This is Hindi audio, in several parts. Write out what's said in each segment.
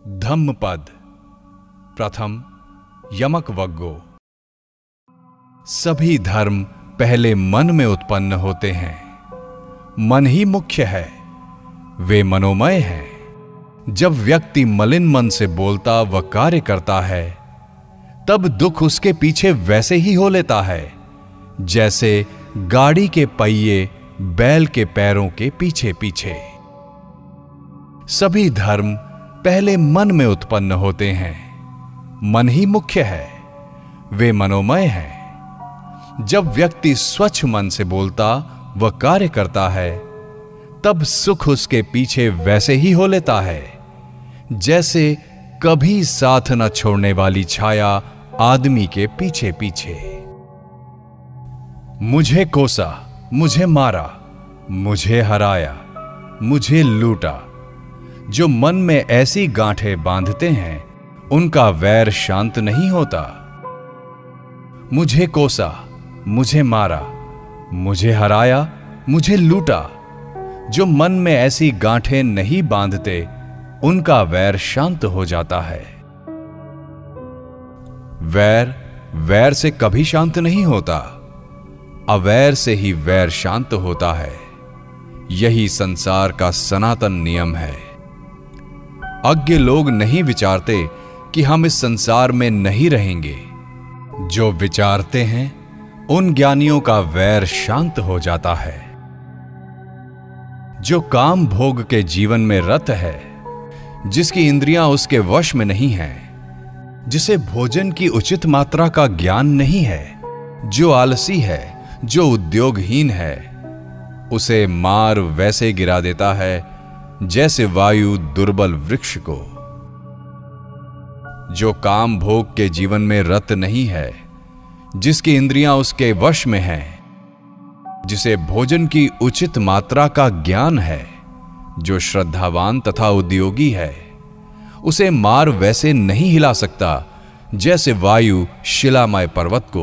धम्मपद प्रथम यमक वग्गो। सभी धर्म पहले मन में उत्पन्न होते हैं। मन ही मुख्य है, वे मनोमय हैं। जब व्यक्ति मलिन मन से बोलता व कार्य करता है तब दुख उसके पीछे वैसे ही हो लेता है जैसे गाड़ी के पहिए बैल के पैरों के पीछे पीछे। सभी धर्म पहले मन में उत्पन्न होते हैं। मन ही मुख्य है, वे मनोमय हैं। जब व्यक्ति स्वच्छ मन से बोलता व कार्य करता है तब सुख उसके पीछे वैसे ही हो लेता है जैसे कभी साथ न छोड़ने वाली छाया आदमी के पीछे पीछे। मुझे कोसा, मुझे मारा, मुझे हराया, मुझे लूटा, जो मन में ऐसी गांठें बांधते हैं उनका वैर शांत नहीं होता। मुझे कोसा, मुझे मारा, मुझे हराया, मुझे लूटा, जो मन में ऐसी गांठें नहीं बांधते उनका वैर शांत हो जाता है। वैर वैर से कभी शांत नहीं होता, अवैर से ही वैर शांत होता है। यही संसार का सनातन नियम है। अज्ञ लोग नहीं विचारते कि हम इस संसार में नहीं रहेंगे। जो विचारते हैं उन ज्ञानियों का वैर शांत हो जाता है। जो काम भोग के जीवन में रत है, जिसकी इंद्रियां उसके वश में नहीं हैं, जिसे भोजन की उचित मात्रा का ज्ञान नहीं है, जो आलसी है, जो उद्योगहीन है, उसे मार वैसे गिरा देता है जैसे वायु दुर्बल वृक्ष को। जो काम भोग के जीवन में रत नहीं है, जिसकी इंद्रियां उसके वश में हैं, जिसे भोजन की उचित मात्रा का ज्ञान है, जो श्रद्धावान तथा उद्योगी है, उसे मार वैसे नहीं हिला सकता जैसे वायु शिलामय पर्वत को।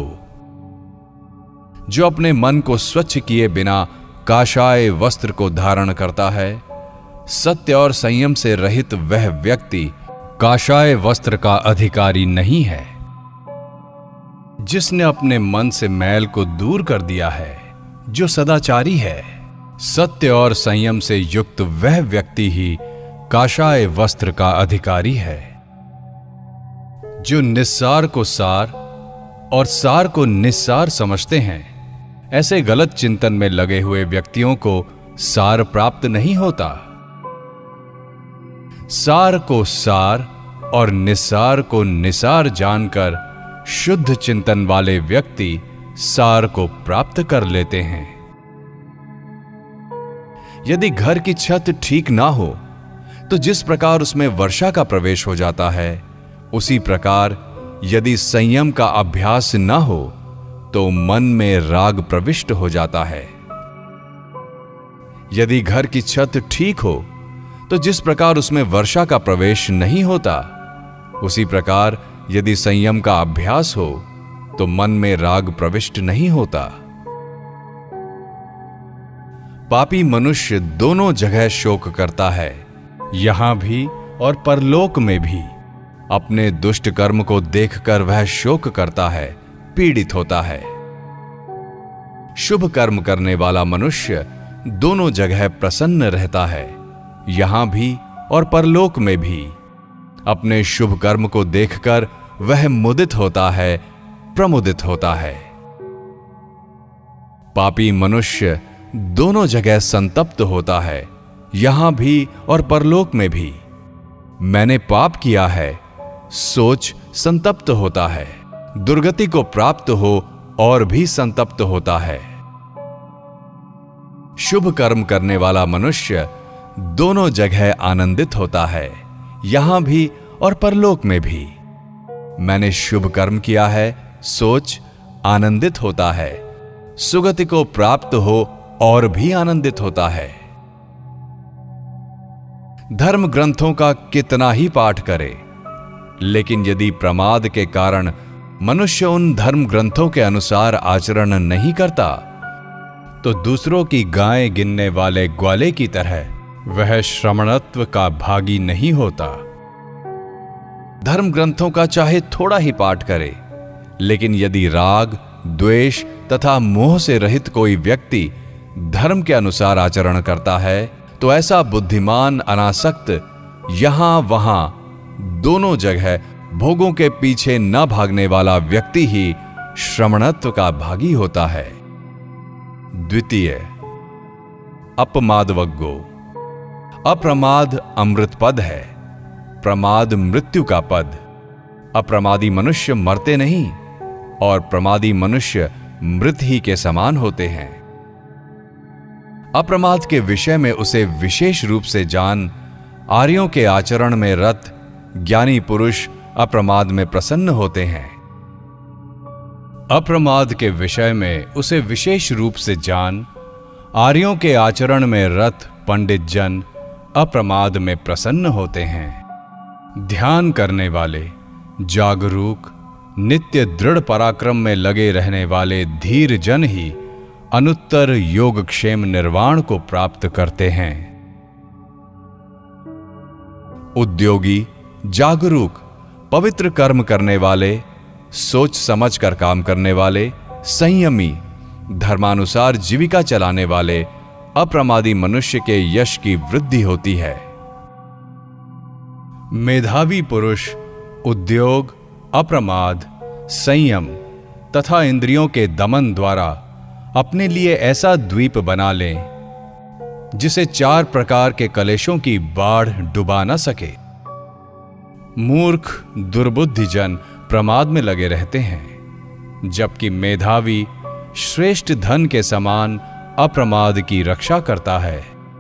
जो अपने मन को स्वच्छ किए बिना काषाय वस्त्र को धारण करता है, सत्य और संयम से रहित वह व्यक्ति काषाय वस्त्र का अधिकारी नहीं है। जिसने अपने मन से मैल को दूर कर दिया है, जो सदाचारी है, सत्य और संयम से युक्त वह व्यक्ति ही काषाय वस्त्र का अधिकारी है। जो निस्सार को सार और सार को निस्सार समझते हैं, ऐसे गलत चिंतन में लगे हुए व्यक्तियों को सार प्राप्त नहीं होता। सार को सार और निसार को निसार जानकर शुद्ध चिंतन वाले व्यक्ति सार को प्राप्त कर लेते हैं। यदि घर की छत ठीक ना हो तो जिस प्रकार उसमें वर्षा का प्रवेश हो जाता है, उसी प्रकार यदि संयम का अभ्यास ना हो तो मन में राग प्रविष्ट हो जाता है। यदि घर की छत ठीक हो तो जिस प्रकार उसमें वर्षा का प्रवेश नहीं होता, उसी प्रकार यदि संयम का अभ्यास हो तो मन में राग प्रविष्ट नहीं होता। पापी मनुष्य दोनों जगह शोक करता है, यहां भी और परलोक में भी। अपने दुष्ट कर्म को देखकर वह शोक करता है, पीड़ित होता है। शुभ कर्म करने वाला मनुष्य दोनों जगह प्रसन्न रहता है, यहां भी और परलोक में भी। अपने शुभ कर्म को देखकर वह मुदित होता है, प्रमुदित होता है। पापी मनुष्य दोनों जगह संतप्त होता है, यहां भी और परलोक में भी। मैंने पाप किया है सोच संतप्त होता है, दुर्गति को प्राप्त हो और भी संतप्त होता है। शुभ कर्म करने वाला मनुष्य दोनों जगह आनंदित होता है, यहां भी और परलोक में भी। मैंने शुभ कर्म किया है सोच आनंदित होता है, सुगति को प्राप्त हो और भी आनंदित होता है। धर्म ग्रंथों का कितना ही पाठ करे, लेकिन यदि प्रमाद के कारण मनुष्य उन धर्म ग्रंथों के अनुसार आचरण नहीं करता तो दूसरों की गायें गिनने वाले ग्वाले की तरह वह श्रमणत्व का भागी नहीं होता। धर्म ग्रंथों का चाहे थोड़ा ही पाठ करे, लेकिन यदि राग, द्वेष तथा मोह से रहित कोई व्यक्ति धर्म के अनुसार आचरण करता है, तो ऐसा बुद्धिमान अनासक्त यहां वहां दोनों जगह भोगों के पीछे न भागने वाला व्यक्ति ही श्रमणत्व का भागी होता है। द्वितीय, अपमादवग्गो। अप्रमाद अमृत पद है, प्रमाद मृत्यु का पद। अप्रमादी मनुष्य मरते नहीं और प्रमादी मनुष्य मृत ही के समान होते हैं। अप्रमाद के विषय में उसे विशेष रूप से जान आर्यों के आचरण में रत ज्ञानी पुरुष अप्रमाद में प्रसन्न होते हैं। अप्रमाद के विषय में उसे विशेष रूप से जान आर्यों के आचरण में रत पंडित जन अप्रमाद में प्रसन्न होते हैं। ध्यान करने वाले, जागरूक, नित्य दृढ़ पराक्रम में लगे रहने वाले धीर जन ही अनुत्तर योगक्षेम निर्वाण को प्राप्त करते हैं। उद्योगी, जागरूक, पवित्र कर्म करने वाले, सोच समझ कर काम करने वाले, संयमी, धर्मानुसार जीविका चलाने वाले अप्रमादी मनुष्य के यश की वृद्धि होती है। मेधावी पुरुष उद्योग, अप्रमाद, संयम तथा इंद्रियों के दमन द्वारा अपने लिए ऐसा द्वीप बना लें जिसे 4 प्रकार के कलेशों की बाढ़ डुबा न सके। मूर्ख, दुर्बुद्धि जन प्रमाद में लगे रहते हैं, जबकि मेधावी श्रेष्ठ धन के समान अप्रमाद की रक्षा करता है।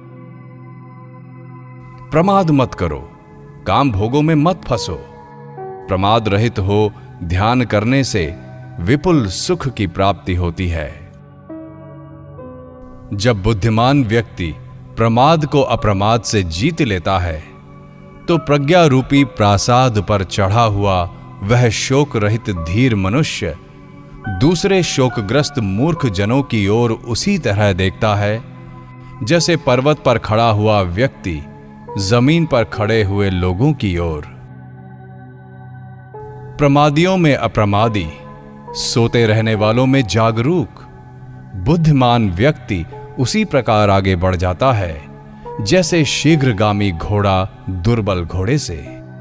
प्रमाद मत करो, काम भोगों में मत फंसो। प्रमाद रहित हो ध्यान करने से विपुल सुख की प्राप्ति होती है। जब बुद्धिमान व्यक्ति प्रमाद को अप्रमाद से जीत लेता है, तो प्रज्ञा रूपी प्रासाद पर चढ़ा हुआ वह शोक रहित धीर मनुष्य दूसरे शोकग्रस्त मूर्ख जनों की ओर उसी तरह देखता है जैसे पर्वत पर खड़ा हुआ व्यक्ति जमीन पर खड़े हुए लोगों की ओर। प्रमादियों में अप्रमादी, सोते रहने वालों में जागरूक, बुद्धिमान व्यक्ति उसी प्रकार आगे बढ़ जाता है जैसे शीघ्रगामी घोड़ा दुर्बल घोड़े से।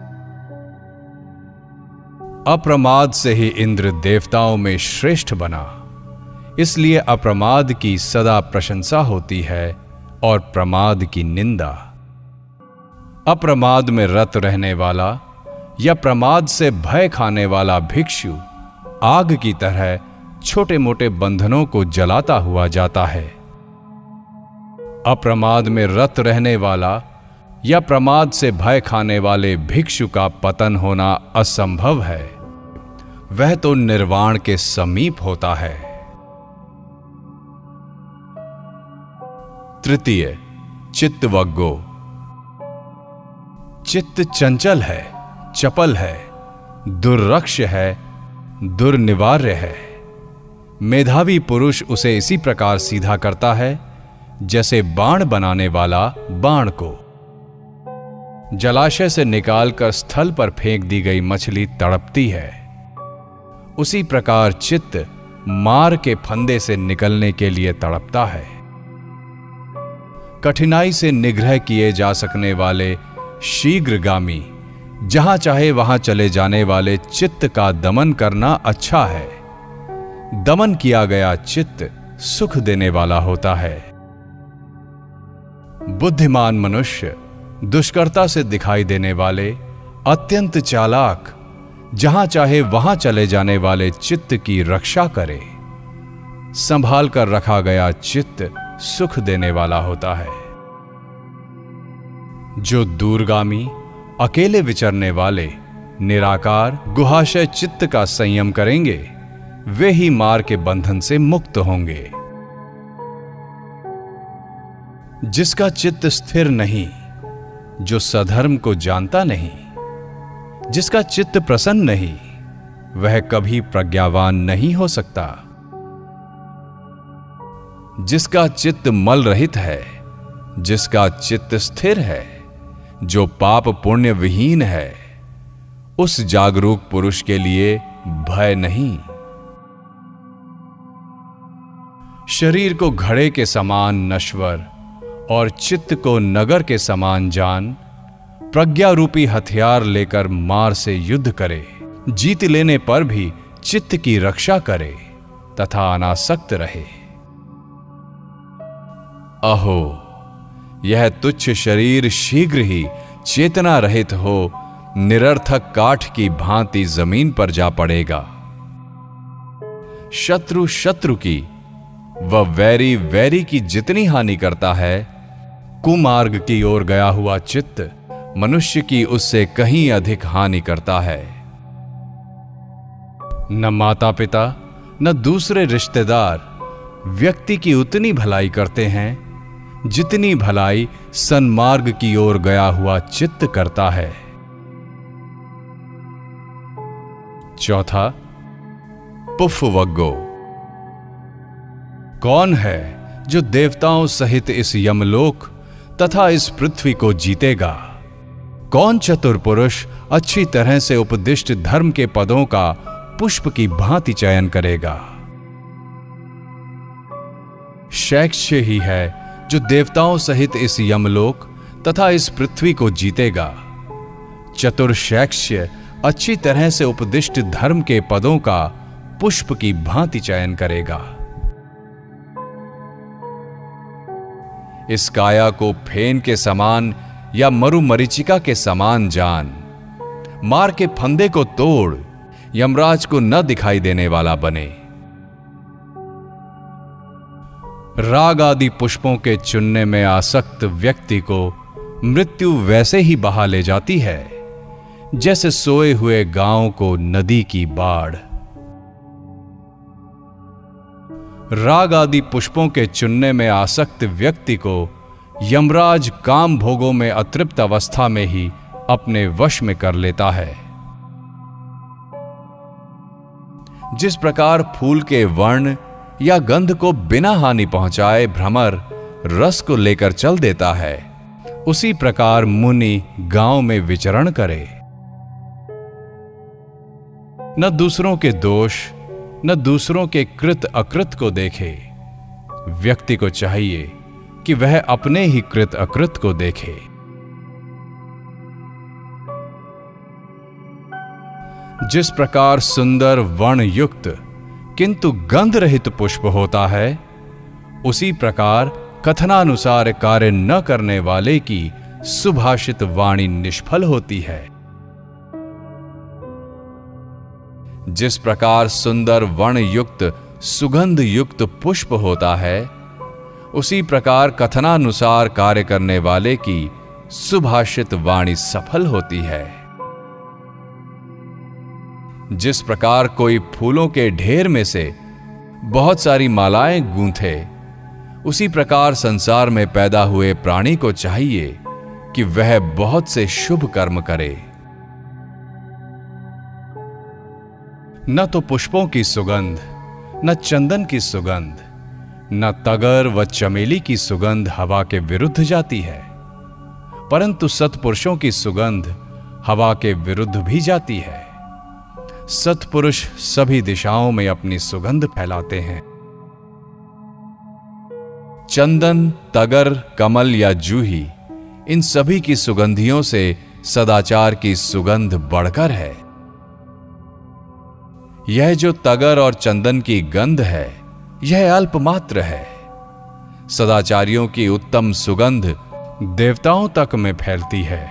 अप्रमाद से ही इंद्र देवताओं में श्रेष्ठ बना, इसलिए अप्रमाद की सदा प्रशंसा होती है और प्रमाद की निंदा। अप्रमाद में रत रहने वाला या प्रमाद से भय खाने वाला भिक्षु आग की तरह छोटे मोटे बंधनों को जलाता हुआ जाता है। अप्रमाद में रत रहने वाला या प्रमाद से भय खाने वाले भिक्षु का पतन होना असंभव है, वह तो निर्वाण के समीप होता है। तृतीय, चित्तवग्गो। चित्त चंचल है, चपल है, दुर्रक्ष है, दुर्निवार्य है। मेधावी पुरुष उसे इसी प्रकार सीधा करता है जैसे बाण बनाने वाला बाण को। जलाशय से निकालकर स्थल पर फेंक दी गई मछली तड़पती है, उसी प्रकार चित्त मार के फंदे से निकलने के लिए तड़पता है। कठिनाई से निग्रह किए जा सकने वाले शीघ्रगामी, जहां चाहे वहां चले जाने वाले चित्त का दमन करना अच्छा है। दमन किया गया चित्त सुख देने वाला होता है। बुद्धिमान मनुष्य दुष्कर्ता से दिखाई देने वाले अत्यंत चालाक, जहां चाहे वहां चले जाने वाले चित्त की रक्षा करे। संभाल कर रखा गया चित्त सुख देने वाला होता है। जो दूरगामी, अकेले विचरने वाले, निराकार, गुहाशय चित्त का संयम करेंगे, वे ही मार के बंधन से मुक्त होंगे। जिसका चित्त स्थिर नहीं, जो सधर्म को जानता नहीं, जिसका चित्त प्रसन्न नहीं, वह कभी प्रज्ञावान नहीं हो सकता। जिसका चित्त मल रहित है, जिसका चित्त स्थिर है, जो पाप पुण्य विहीन है, उस जागरूक पुरुष के लिए भय नहीं। शरीर को घड़े के समान नश्वर और चित्त को नगर के समान जान, प्रज्ञा रूपी हथियार लेकर मार से युद्ध करे, जीत लेने पर भी चित्त की रक्षा करे तथा अनासक्त रहे। अहो, यह तुच्छ शरीर शीघ्र ही चेतना रहित हो निरर्थक काठ की भांति जमीन पर जा पड़ेगा। शत्रु शत्रु की व वैरी वैरी की जितनी हानि करता है, कुमार्ग की ओर गया हुआ चित्त मनुष्य की उससे कहीं अधिक हानि करता है। न माता पिता न दूसरे रिश्तेदार व्यक्ति की उतनी भलाई करते हैं जितनी भलाई सन्मार्ग की ओर गया हुआ चित्त करता है। चौथा, पुफ्फवग्गो। कौन है जो देवताओं सहित इस यमलोक तथा इस पृथ्वी को जीतेगा? कौन चतुर पुरुष अच्छी तरह से उपदिष्ट धर्म के पदों का पुष्प की भांति चयन करेगा? शैक्ष्य ही है जो देवताओं सहित इस यमलोक तथा इस पृथ्वी को जीतेगा। चतुर शैक्ष्य अच्छी तरह से उपदिष्ट धर्म के पदों का पुष्प की भांति चयन करेगा। इस काया को फेन के समान या मरुमरीचिका के समान जान, मार के फंदे को तोड़ यमराज को न दिखाई देने वाला बने। राग आदि पुष्पों के चुनने में आसक्त व्यक्ति को मृत्यु वैसे ही बहा ले जाती है जैसे सोए हुए गांव को नदी की बाढ़। राग आदि पुष्पों के चुनने में आसक्त व्यक्ति को यमराज काम भोगों में अतृप्त अवस्था में ही अपने वश में कर लेता है। जिस प्रकार फूल के वर्ण या गंध को बिना हानि पहुंचाए भ्रमर रस को लेकर चल देता है, उसी प्रकार मुनि गांव में विचरण करे। न दूसरों के दोष न दूसरों के कृत अकृत को देखे। व्यक्ति को चाहिए कि वह अपने ही कृत अकृत को देखे। जिस प्रकार सुंदर वर्ण युक्त किंतु गंध रहित पुष्प होता है, उसी प्रकार कथनानुसार कार्य न करने वाले की सुभाषित वाणी निष्फल होती है। जिस प्रकार सुंदर वर्ण युक्त सुगंध युक्त पुष्प होता है, उसी प्रकार कथनानुसार कार्य करने वाले की सुभाषित वाणी सफल होती है। जिस प्रकार कोई फूलों के ढेर में से बहुत सारी मालाएं गूंथे, उसी प्रकार संसार में पैदा हुए प्राणी को चाहिए कि वह बहुत से शुभ कर्म करे। न तो पुष्पों की सुगंध, न चंदन की सुगंध, न तगर व चमेली की सुगंध हवा के विरुद्ध जाती है, परंतु सत्पुरुषों की सुगंध हवा के विरुद्ध भी जाती है। सत्पुरुष सभी दिशाओं में अपनी सुगंध फैलाते हैं। चंदन, तगर, कमल या जूही, इन सभी की सुगंधियों से सदाचार की सुगंध बढ़कर है। यह जो तगर और चंदन की गंध है, यह अल्पमात्र है। सदाचारियों की उत्तम सुगंध देवताओं तक में फैलती है।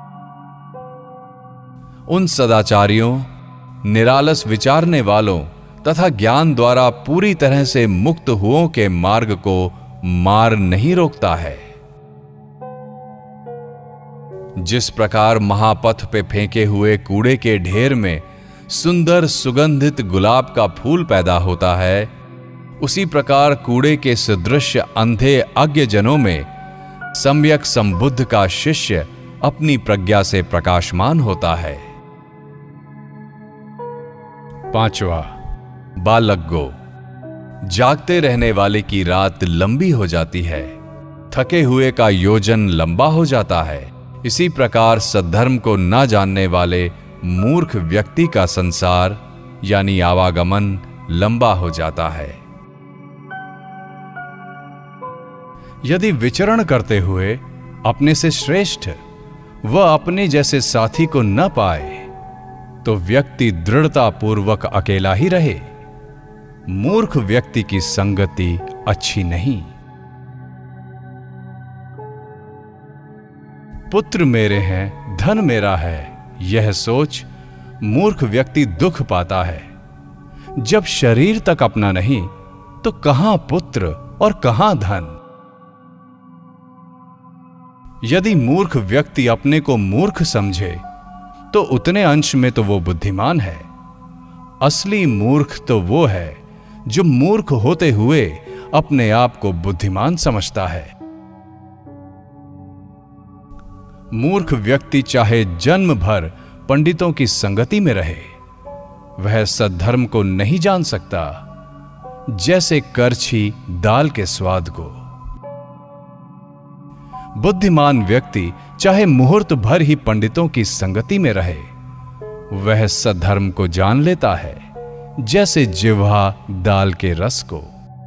उन सदाचारियों, निरालस विचारने वालों तथा ज्ञान द्वारा पूरी तरह से मुक्त हुओं के मार्ग को मार नहीं रोकता है। जिस प्रकार महापथ पे फेंके हुए कूड़े के ढेर में सुंदर सुगंधित गुलाब का फूल पैदा होता है, उसी प्रकार कूड़े के सदृश अंधे अज्ञजनों में सम्यक संबुद्ध का शिष्य अपनी प्रज्ञा से प्रकाशमान होता है। पांचवा, बालग्गो। जागते रहने वाले की रात लंबी हो जाती है, थके हुए का योजन लंबा हो जाता है। इसी प्रकार सद्धर्म को न जानने वाले मूर्ख व्यक्ति का संसार यानी आवागमन लंबा हो जाता है। यदि विचरण करते हुए अपने से श्रेष्ठ वह अपने जैसे साथी को न पाए तो व्यक्ति दृढ़ता पूर्वक अकेला ही रहे। मूर्ख व्यक्ति की संगति अच्छी नहीं। पुत्र मेरे हैं, धन मेरा है, यह सोच मूर्ख व्यक्ति दुख पाता है। जब शरीर तक अपना नहीं तो कहां पुत्र और कहां धन। यदि मूर्ख व्यक्ति अपने को मूर्ख समझे तो उतने अंश में तो वो बुद्धिमान है। असली मूर्ख तो वो है जो मूर्ख होते हुए अपने आप को बुद्धिमान समझता है। मूर्ख व्यक्ति चाहे जन्म भर पंडितों की संगति में रहे, वह सद्धर्म को नहीं जान सकता, जैसे करछी दाल के स्वाद को। बुद्धिमान व्यक्ति चाहे मुहूर्त भर ही पंडितों की संगति में रहे, वह सद्धर्म को जान लेता है, जैसे जिह्वा दाल के रस को।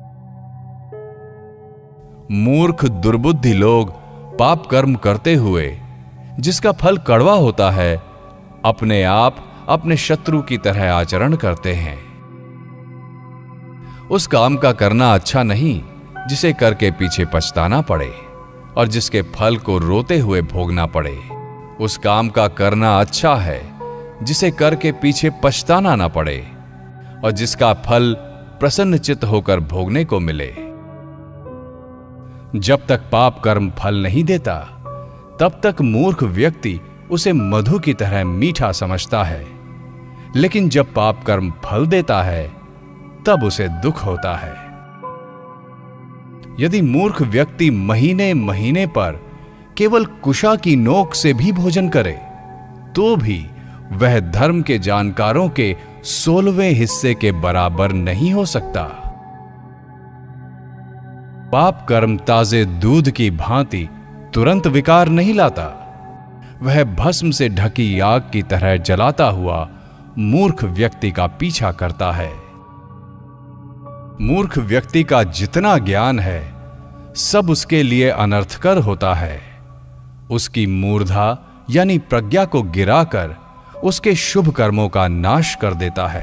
मूर्ख दुर्बुद्धि लोग पाप कर्म करते हुए जिसका फल कड़वा होता है, अपने आप अपने शत्रु की तरह आचरण करते हैं। उस काम का करना अच्छा नहीं जिसे करके पीछे पछताना पड़े और जिसके फल को रोते हुए भोगना पड़े। उस काम का करना अच्छा है जिसे करके पीछे पछताना ना पड़े और जिसका फल प्रसन्नचित्त होकर भोगने को मिले। जब तक पाप कर्म फल नहीं देता, तब तक मूर्ख व्यक्ति उसे मधु की तरह मीठा समझता है, लेकिन जब पाप कर्म फल देता है, तब उसे दुख होता है। यदि मूर्ख व्यक्ति महीने महीने पर केवल कुशा की नोक से भी भोजन करे, तो भी वह धर्म के जानकारों के 16वें हिस्से के बराबर नहीं हो सकता। पाप कर्म ताजे दूध की भांति तुरंत विकार नहीं लाता। वह भस्म से ढकी आग की तरह जलाता हुआ मूर्ख व्यक्ति का पीछा करता है। मूर्ख व्यक्ति का जितना ज्ञान है, सब उसके लिए अनर्थकर होता है। उसकी मूर्धा यानी प्रज्ञा को गिराकर उसके शुभ कर्मों का नाश कर देता है।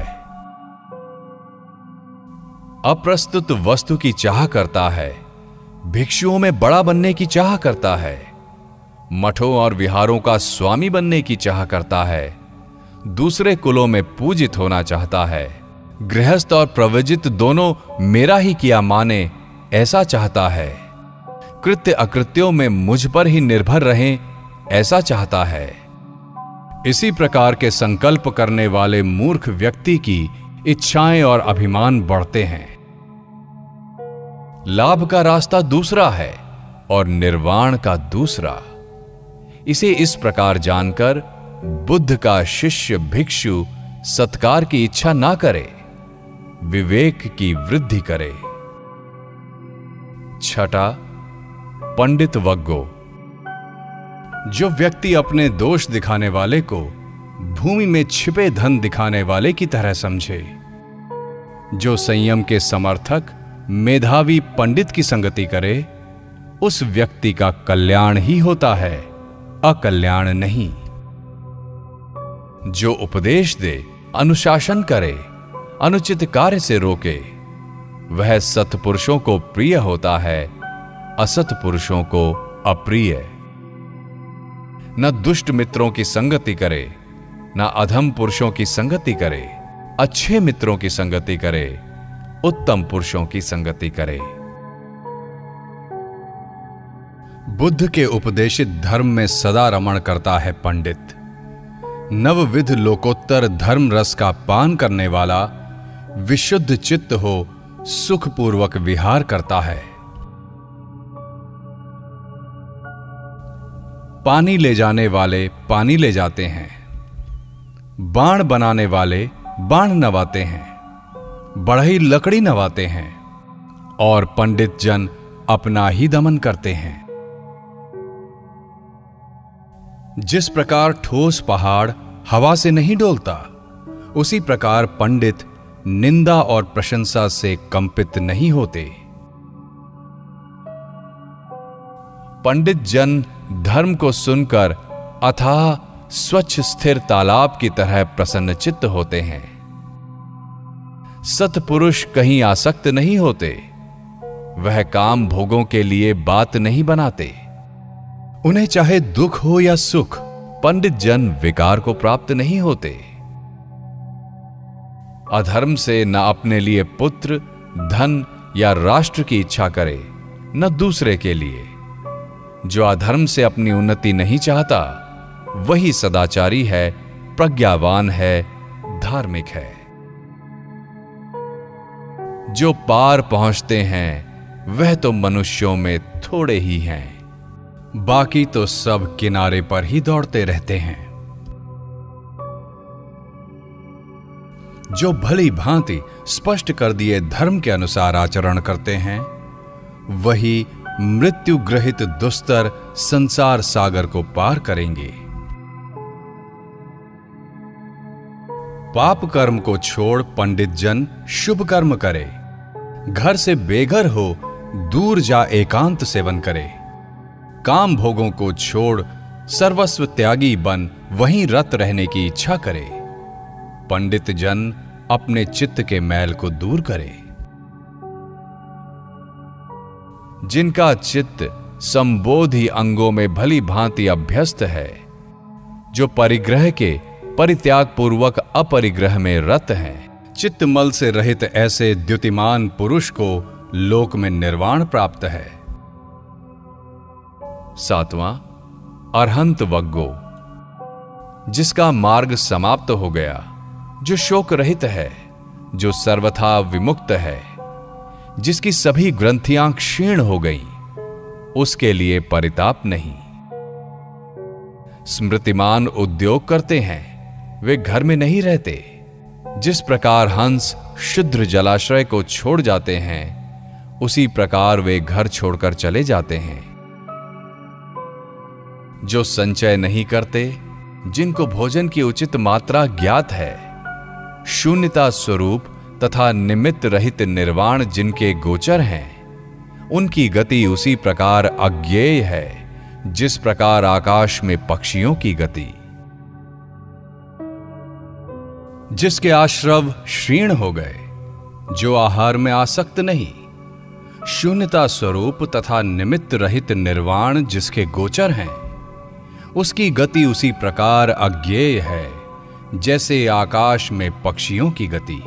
अप्रस्तुत वस्तु की चाह करता है, भिक्षुओं में बड़ा बनने की चाह करता है, मठों और विहारों का स्वामी बनने की चाह करता है, दूसरे कुलों में पूजित होना चाहता है, गृहस्थ और प्रवजित दोनों मेरा ही किया माने ऐसा चाहता है, कृत्य अकृत्यों में मुझ पर ही निर्भर रहें ऐसा चाहता है। इसी प्रकार के संकल्प करने वाले मूर्ख व्यक्ति की इच्छाएं और अभिमान बढ़ते हैं। लाभ का रास्ता दूसरा है और निर्वाण का दूसरा। इसे इस प्रकार जानकर बुद्ध का शिष्य भिक्षु सत्कार की इच्छा ना करे, विवेक की वृद्धि करे। छठा, पंडित वग्गो। जो व्यक्ति अपने दोष दिखाने वाले को भूमि में छिपे धन दिखाने वाले की तरह समझे, जो संयम के समर्थक मेधावी पंडित की संगति करे, उस व्यक्ति का कल्याण ही होता है, अकल्याण नहीं। जो उपदेश दे, अनुशासन करे, अनुचित कार्य से रोके, वह सत्पुरुषों को प्रिय होता है, असत पुरुषों को अप्रिय। न दुष्ट मित्रों की संगति करे, न अधम पुरुषों की संगति करे, अच्छे मित्रों की संगति करे, उत्तम पुरुषों की संगति करे। बुद्ध के उपदेशित धर्म में सदा रमण करता है पंडित। नवविध लोकोत्तर धर्म रस का पान करने वाला विशुद्ध चित्त हो सुखपूर्वक विहार करता है। पानी ले जाने वाले पानी ले जाते हैं, बाण बनाने वाले बाण नवाते हैं, बढ़ई लकड़ी नवाते हैं और पंडित जन अपना ही दमन करते हैं। जिस प्रकार ठोस पहाड़ हवा से नहीं डोलता, उसी प्रकार पंडित निंदा और प्रशंसा से कंपित नहीं होते। पंडित जन धर्म को सुनकर अथाह स्वच्छ स्थिर तालाब की तरह प्रसन्नचित्त होते हैं। सत्पुरुष कहीं आसक्त नहीं होते, वह काम भोगों के लिए बात नहीं बनाते। उन्हें चाहे दुख हो या सुख, पंडित जन विकार को प्राप्त नहीं होते। अधर्म से न अपने लिए पुत्र, धन या राष्ट्र की इच्छा करे, न दूसरे के लिए। जो अधर्म से अपनी उन्नति नहीं चाहता, वही सदाचारी है, प्रज्ञावान है, धार्मिक है। जो पार पहुंचते हैं, वह तो मनुष्यों में थोड़े ही हैं, बाकी तो सब किनारे पर ही दौड़ते रहते हैं। जो भली भांति स्पष्ट कर दिए धर्म के अनुसार आचरण करते हैं, वही मृत्यु ग्रहित दुस्तर संसार सागर को पार करेंगे। पाप कर्म को छोड़ पंडित जन शुभ कर्म करे। घर से बेघर हो दूर जा एकांत सेवन करे। काम भोगों को छोड़ सर्वस्व त्यागी बन वहीं रत रहने की इच्छा करे। पंडित जन अपने चित्त के मैल को दूर करे। जिनका चित्त संबोधि अंगों में भली भांति अभ्यस्त है, जो परिग्रह के परित्याग पूर्वक अपरिग्रह में रत हैं, चित्त मल से रहित ऐसे द्युतिमान पुरुष को लोक में निर्वाण प्राप्त है। 7वां, अरहंत वग्गो, जिसका मार्ग समाप्त हो गया, जो शोक रहित है, जो सर्वथा विमुक्त है, जिसकी सभी ग्रंथियां क्षीण हो गईं, उसके लिए परिताप नहीं। स्मृतिमान उद्योग करते हैं, वे घर में नहीं रहते। जिस प्रकार हंस शुद्र जलाशय को छोड़ जाते हैं, उसी प्रकार वे घर छोड़कर चले जाते हैं। जो संचय नहीं करते, जिनको भोजन की उचित मात्रा ज्ञात है, शून्यता स्वरूप तथा निमित्त रहित निर्वाण जिनके गोचर हैं, उनकी गति उसी प्रकार अज्ञेय है जिस प्रकार आकाश में पक्षियों की गति। जिसके आश्रव क्षीण हो गए, जो आहार में आसक्त नहीं, शून्यता स्वरूप तथा निमित्त रहित निर्वाण जिसके गोचर हैं, उसकी गति उसी प्रकार अज्ञेय है जैसे आकाश में पक्षियों की गति।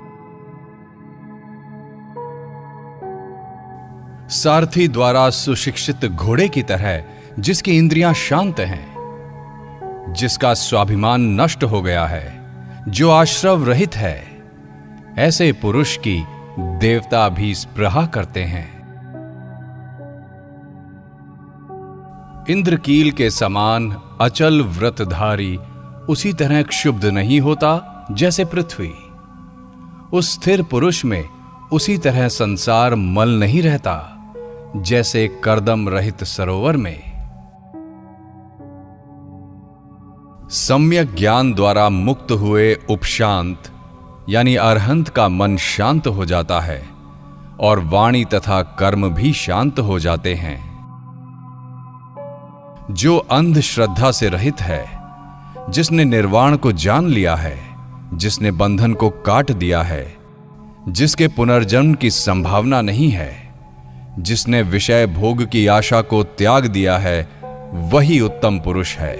सारथी द्वारा सुशिक्षित घोड़े की तरह जिसकी इंद्रियां शांत हैं, जिसका स्वाभिमान नष्ट हो गया है, जो आश्रव रहित है, ऐसे पुरुष की देवता भी स्पृहा करते हैं। इंद्रकील के समान अचल व्रतधारी उसी तरह क्षुब्ध नहीं होता जैसे पृथ्वी। उस स्थिर पुरुष में उसी तरह संसार मल नहीं रहता जैसे कर्दम रहित सरोवर में। सम्यक ज्ञान द्वारा मुक्त हुए उपशांत यानी अरहंत का मन शांत हो जाता है और वाणी तथा कर्म भी शांत हो जाते हैं। जो अंधश्रद्धा से रहित है, जिसने निर्वाण को जान लिया है, जिसने बंधन को काट दिया है, जिसके पुनर्जन्म की संभावना नहीं है, जिसने विषय भोग की आशा को त्याग दिया है, वही उत्तम पुरुष है।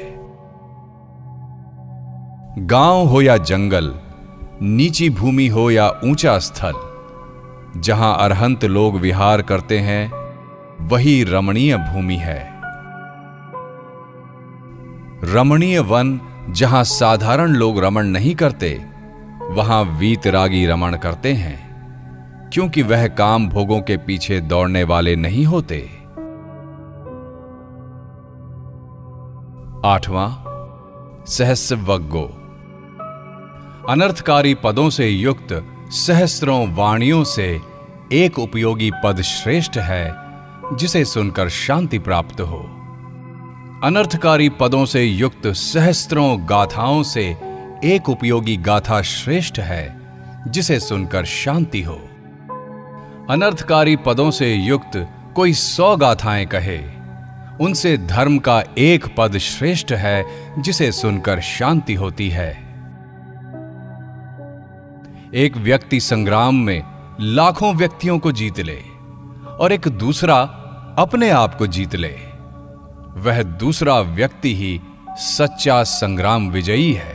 गांव हो या जंगल, नीची भूमि हो या ऊंचा स्थल, जहां अरहंत लोग विहार करते हैं, वही रमणीय भूमि है। रमणीय वन जहां साधारण लोग रमण नहीं करते, वहां वीतरागी रमण करते हैं, क्योंकि वह काम भोगों के पीछे दौड़ने वाले नहीं होते। 8वां, सहस्रवग्गो, अनर्थकारी पदों से युक्त सहस्रों वाणियों से एक उपयोगी पद श्रेष्ठ है, जिसे सुनकर शांति प्राप्त हो। अनर्थकारी पदों से युक्त सहस्त्रों गाथाओं से एक उपयोगी गाथा श्रेष्ठ है, जिसे सुनकर शांति हो। अनर्थकारी पदों से युक्त कोई 100 गाथाएं कहे, उनसे धर्म का एक पद श्रेष्ठ है, जिसे सुनकर शांति होती है। एक व्यक्ति संग्राम में लाखों व्यक्तियों को जीत ले और एक दूसरा अपने आप को जीत ले, वह दूसरा व्यक्ति ही सच्चा संग्राम विजयी है।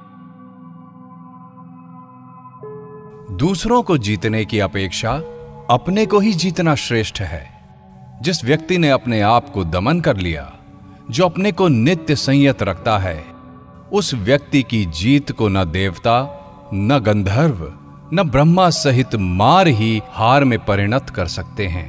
दूसरों को जीतने की अपेक्षा अपने को ही जीतना श्रेष्ठ है। जिस व्यक्ति ने अपने आप को दमन कर लिया, जो अपने को नित्य संयत रखता है, उस व्यक्ति की जीत को न देवता, न गंधर्व, न ब्रह्मा सहित मार ही हार में परिणत कर सकते हैं।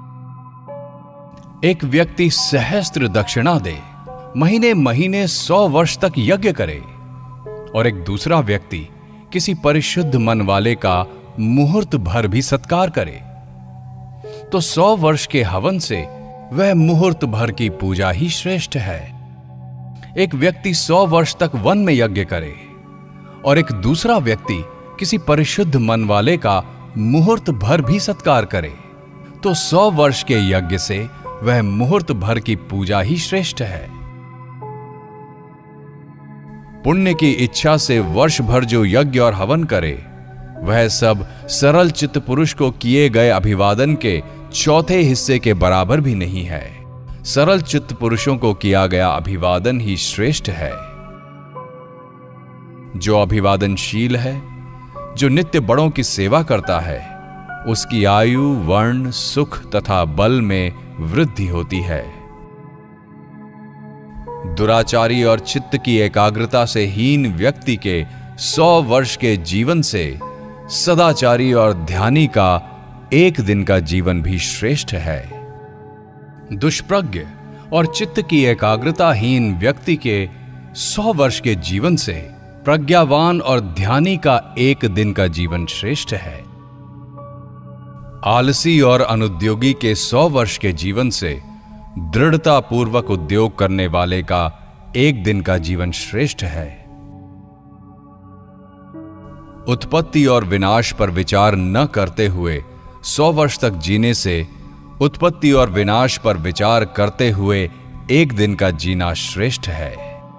एक व्यक्ति सहस्त्र दक्षिणा दे, महीने महीने 100 वर्ष तक यज्ञ करे, और एक दूसरा व्यक्ति किसी परिशुद्ध मन वाले का मुहूर्त भर भी सत्कार करे, तो 100 वर्ष के हवन से वह मुहूर्त भर की पूजा ही श्रेष्ठ है। एक व्यक्ति 100 वर्ष तक वन में यज्ञ करे और एक दूसरा व्यक्ति किसी परिशुद्ध मन वाले का मुहूर्त भर भी सत्कार करे, तो 100 वर्ष के यज्ञ से वह मुहूर्त भर की पूजा ही श्रेष्ठ है। पुण्य की इच्छा से वर्ष भर जो यज्ञ और हवन करे, वह सब सरल चित्त पुरुष को किए गए अभिवादन के चौथे हिस्से के बराबर भी नहीं है। सरल चित्त पुरुषों को किया गया अभिवादन ही श्रेष्ठ है। जो अभिवादनशील है, जो नित्य बड़ों की सेवा करता है, उसकी आयु, वर्ण, सुख तथा बल में वृद्धि होती है। दुराचारी और चित्त की एकाग्रता से हीन व्यक्ति के 100 वर्ष के जीवन से सदाचारी और ध्यानी का एक दिन का जीवन भी श्रेष्ठ है। दुष्प्रज्ञ और चित्त की एकाग्रताहीन व्यक्ति के 100 वर्ष के जीवन से प्रज्ञावान और ध्यानी का एक दिन का जीवन श्रेष्ठ है। आलसी और अनुद्योगी के 100 वर्ष के जीवन से दृढ़ता पूर्वक उद्योग करने वाले का एक दिन का जीवन श्रेष्ठ है। उत्पत्ति और विनाश पर विचार न करते हुए 100 वर्ष तक जीने से उत्पत्ति और विनाश पर विचार करते हुए एक दिन का जीना श्रेष्ठ है।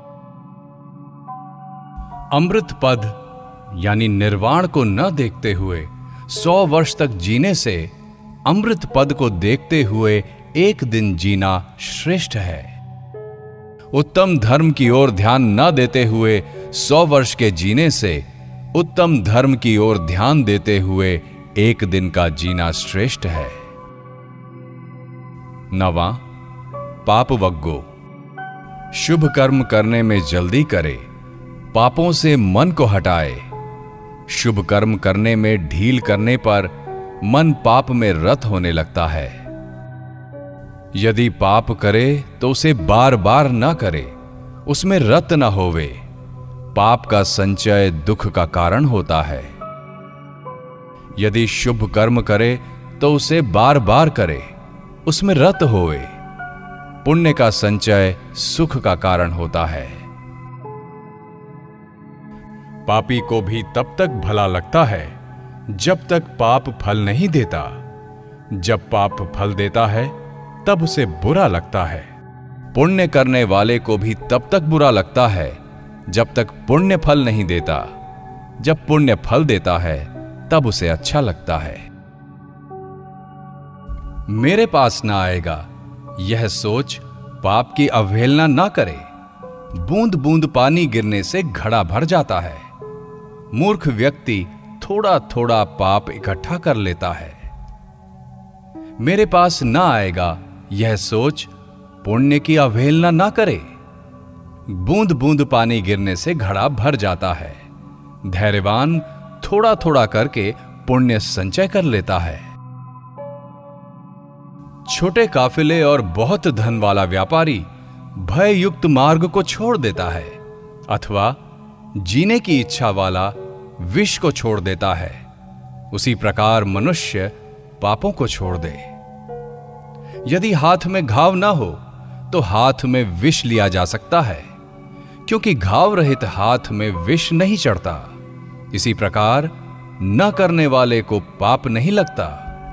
अमृत पद यानी निर्वाण को न देखते हुए 100 वर्ष तक जीने से अमृत पद को देखते हुए एक दिन जीना श्रेष्ठ है। उत्तम धर्म की ओर ध्यान न देते हुए 100 वर्ष के जीने से उत्तम धर्म की ओर ध्यान देते हुए एक दिन का जीना श्रेष्ठ है। 9वां, पापवग्गो। शुभ कर्म करने में जल्दी करे, पापों से मन को हटाए। शुभ कर्म करने में ढील करने पर मन पाप में रत होने लगता है। यदि पाप करे तो उसे बार बार न करे, उसमें रत न होवे। पाप का संचय दुख का कारण होता है। यदि शुभ कर्म करे तो उसे बार बार करे, उसमें रत होवे। पुण्य का संचय सुख का कारण होता है। पापी को भी तब तक भला लगता है जब तक पाप फल नहीं देता। जब पाप फल देता है तब उसे बुरा लगता है। पुण्य करने वाले को भी तब तक बुरा लगता है जब तक पुण्य फल नहीं देता। जब पुण्य फल देता है तब उसे अच्छा लगता है। मेरे पास ना आएगा, यह सोच पाप की अवहेलना ना करे। बूंद बूंद पानी गिरने से घड़ा भर जाता है। मूर्ख व्यक्ति थोड़ा थोड़ा पाप इकट्ठा कर लेता है। मेरे पास ना आएगा, यह सोच पुण्य की अवहेलना ना करे। बूंद बूंद पानी गिरने से घड़ा भर जाता है। धैर्यवान थोड़ा थोड़ा करके पुण्य संचय कर लेता है। छोटे काफिले और बहुत धन वाला व्यापारी भय युक्त मार्ग को छोड़ देता है, अथवा जीने की इच्छा वाला विष को छोड़ देता है। उसी प्रकार मनुष्य पापों को छोड़ दे। यदि हाथ में घाव ना हो तो हाथ में विष लिया जा सकता है, क्योंकि घाव रहित हाथ में विष नहीं चढ़ता। इसी प्रकार न करने वाले को पाप नहीं लगता।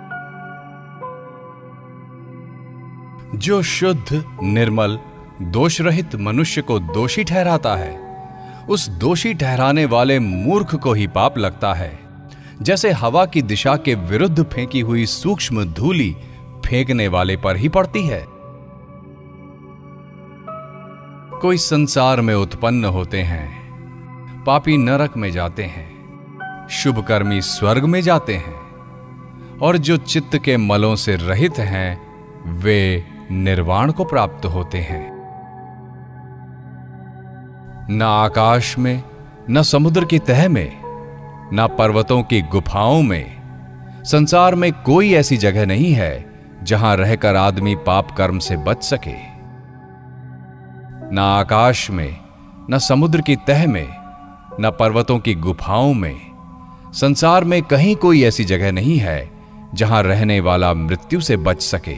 जो शुद्ध, निर्मल, दोष रहित मनुष्य को दोषी ठहराता है, उस दोषी ठहराने वाले मूर्ख को ही पाप लगता है, जैसे हवा की दिशा के विरुद्ध फेंकी हुई सूक्ष्म धूलि फेंकने वाले पर ही पड़ती है। कोई संसार में उत्पन्न होते हैं, पापी नरक में जाते हैं, शुभकर्मी स्वर्ग में जाते हैं, और जो चित्त के मलों से रहित हैं वे निर्वाण को प्राप्त होते हैं। न आकाश में, न समुद्र की तह में, न पर्वतों की गुफाओं में, संसार में कोई ऐसी जगह नहीं है जहां रहकर आदमी पाप कर्म से बच सके। न आकाश में, न समुद्र की तह में, न पर्वतों की गुफाओं में, संसार में कहीं कोई ऐसी जगह नहीं है जहां रहने वाला मृत्यु से बच सके।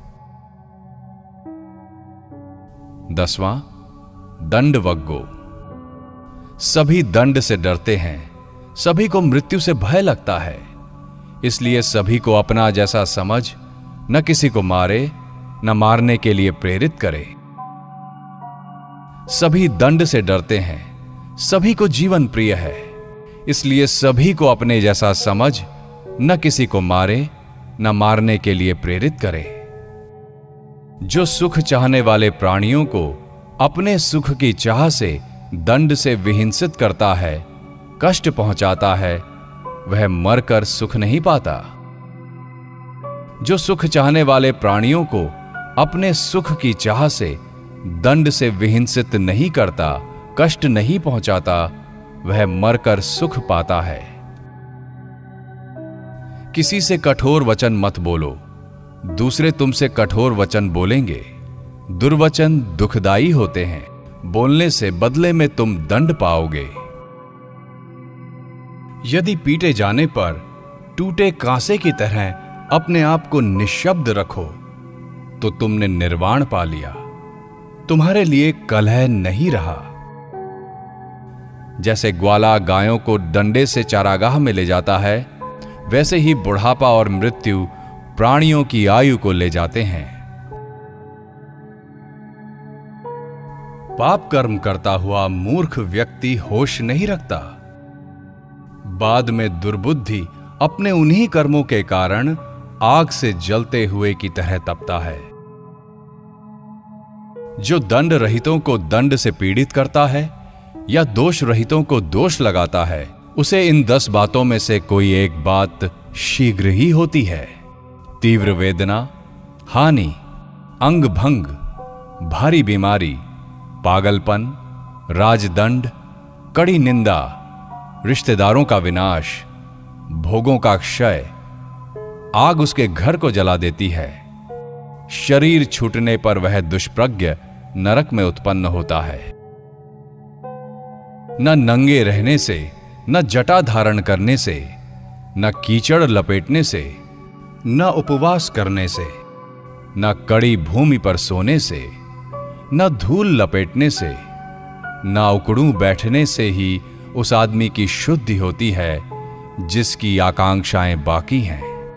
10वां, दंडवग्गो। सभी दंड से डरते हैं, सभी को मृत्यु से भय लगता है, इसलिए सभी को अपना जैसा समझ न किसी को मारे न मारने के लिए प्रेरित करे। सभी दंड से डरते हैं, सभी को जीवन प्रिय है, इसलिए सभी को अपने जैसा समझ न किसी को मारे न मारने के लिए प्रेरित करे। जो सुख चाहने वाले प्राणियों को अपने सुख की चाह से दंड से विहिंसित करता है, कष्ट पहुंचाता है, वह मरकर सुख नहीं पाता। जो सुख चाहने वाले प्राणियों को अपने सुख की चाह से दंड से विहिंसित नहीं करता, कष्ट नहीं पहुंचाता, वह मरकर सुख पाता है। किसी से कठोर वचन मत बोलो, दूसरे तुमसे कठोर वचन बोलेंगे। दुर्वचन दुखदाई होते हैं, बोलने से बदले में तुम दंड पाओगे। यदि पीटे जाने पर टूटे कांसे की तरह अपने आप को निशब्द रखो तो तुमने निर्वाण पा लिया, तुम्हारे लिए कलह नहीं रहा। जैसे ग्वाला गायों को डंडे से चारागाह में ले जाता है, वैसे ही बुढ़ापा और मृत्यु प्राणियों की आयु को ले जाते हैं। पाप कर्म करता हुआ मूर्ख व्यक्ति होश नहीं रखता। बाद में दुर्बुद्धि अपने उन्हीं कर्मों के कारण आग से जलते हुए की तरह तपता है। जो दंड रहितों को दंड से पीड़ित करता है या दोष रहितों को दोष लगाता है, उसे इन 10 बातों में से कोई एक बात शीघ्र ही होती है। तीव्र वेदना, हानि, अंग भंग, भारी बीमारी, पागलपन, राजदंड, कड़ी निंदा, रिश्तेदारों का विनाश, भोगों का क्षय, आग उसके घर को जला देती है। शरीर छूटने पर वह दुष्प्रज्ञ नरक में उत्पन्न होता है। न नंगे रहने से, न जटा धारण करने से, न कीचड़ लपेटने से, न उपवास करने से, न कड़ी भूमि पर सोने से, न धूल लपेटने से, न उकड़ू बैठने से ही उस आदमी की शुद्धि होती है जिसकी आकांक्षाएं बाकी हैं।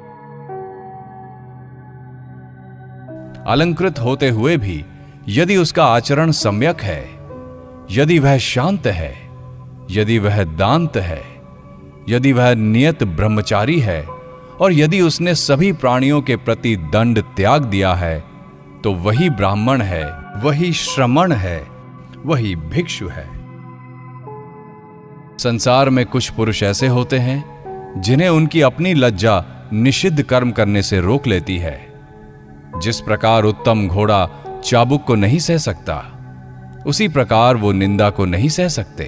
अलंकृत होते हुए भी यदि उसका आचरण सम्यक है, यदि वह शांत है, यदि वह दांत है, यदि वह नियत ब्रह्मचारी है, और यदि उसने सभी प्राणियों के प्रति दंड त्याग दिया है, तो वही ब्राह्मण है, वही श्रमण है, वही भिक्षु है। संसार में कुछ पुरुष ऐसे होते हैं जिन्हें उनकी अपनी लज्जा निषिद्ध कर्म करने से रोक लेती है। जिस प्रकार उत्तम घोड़ा चाबुक को नहीं सह सकता, उसी प्रकार वो निंदा को नहीं सह सकते।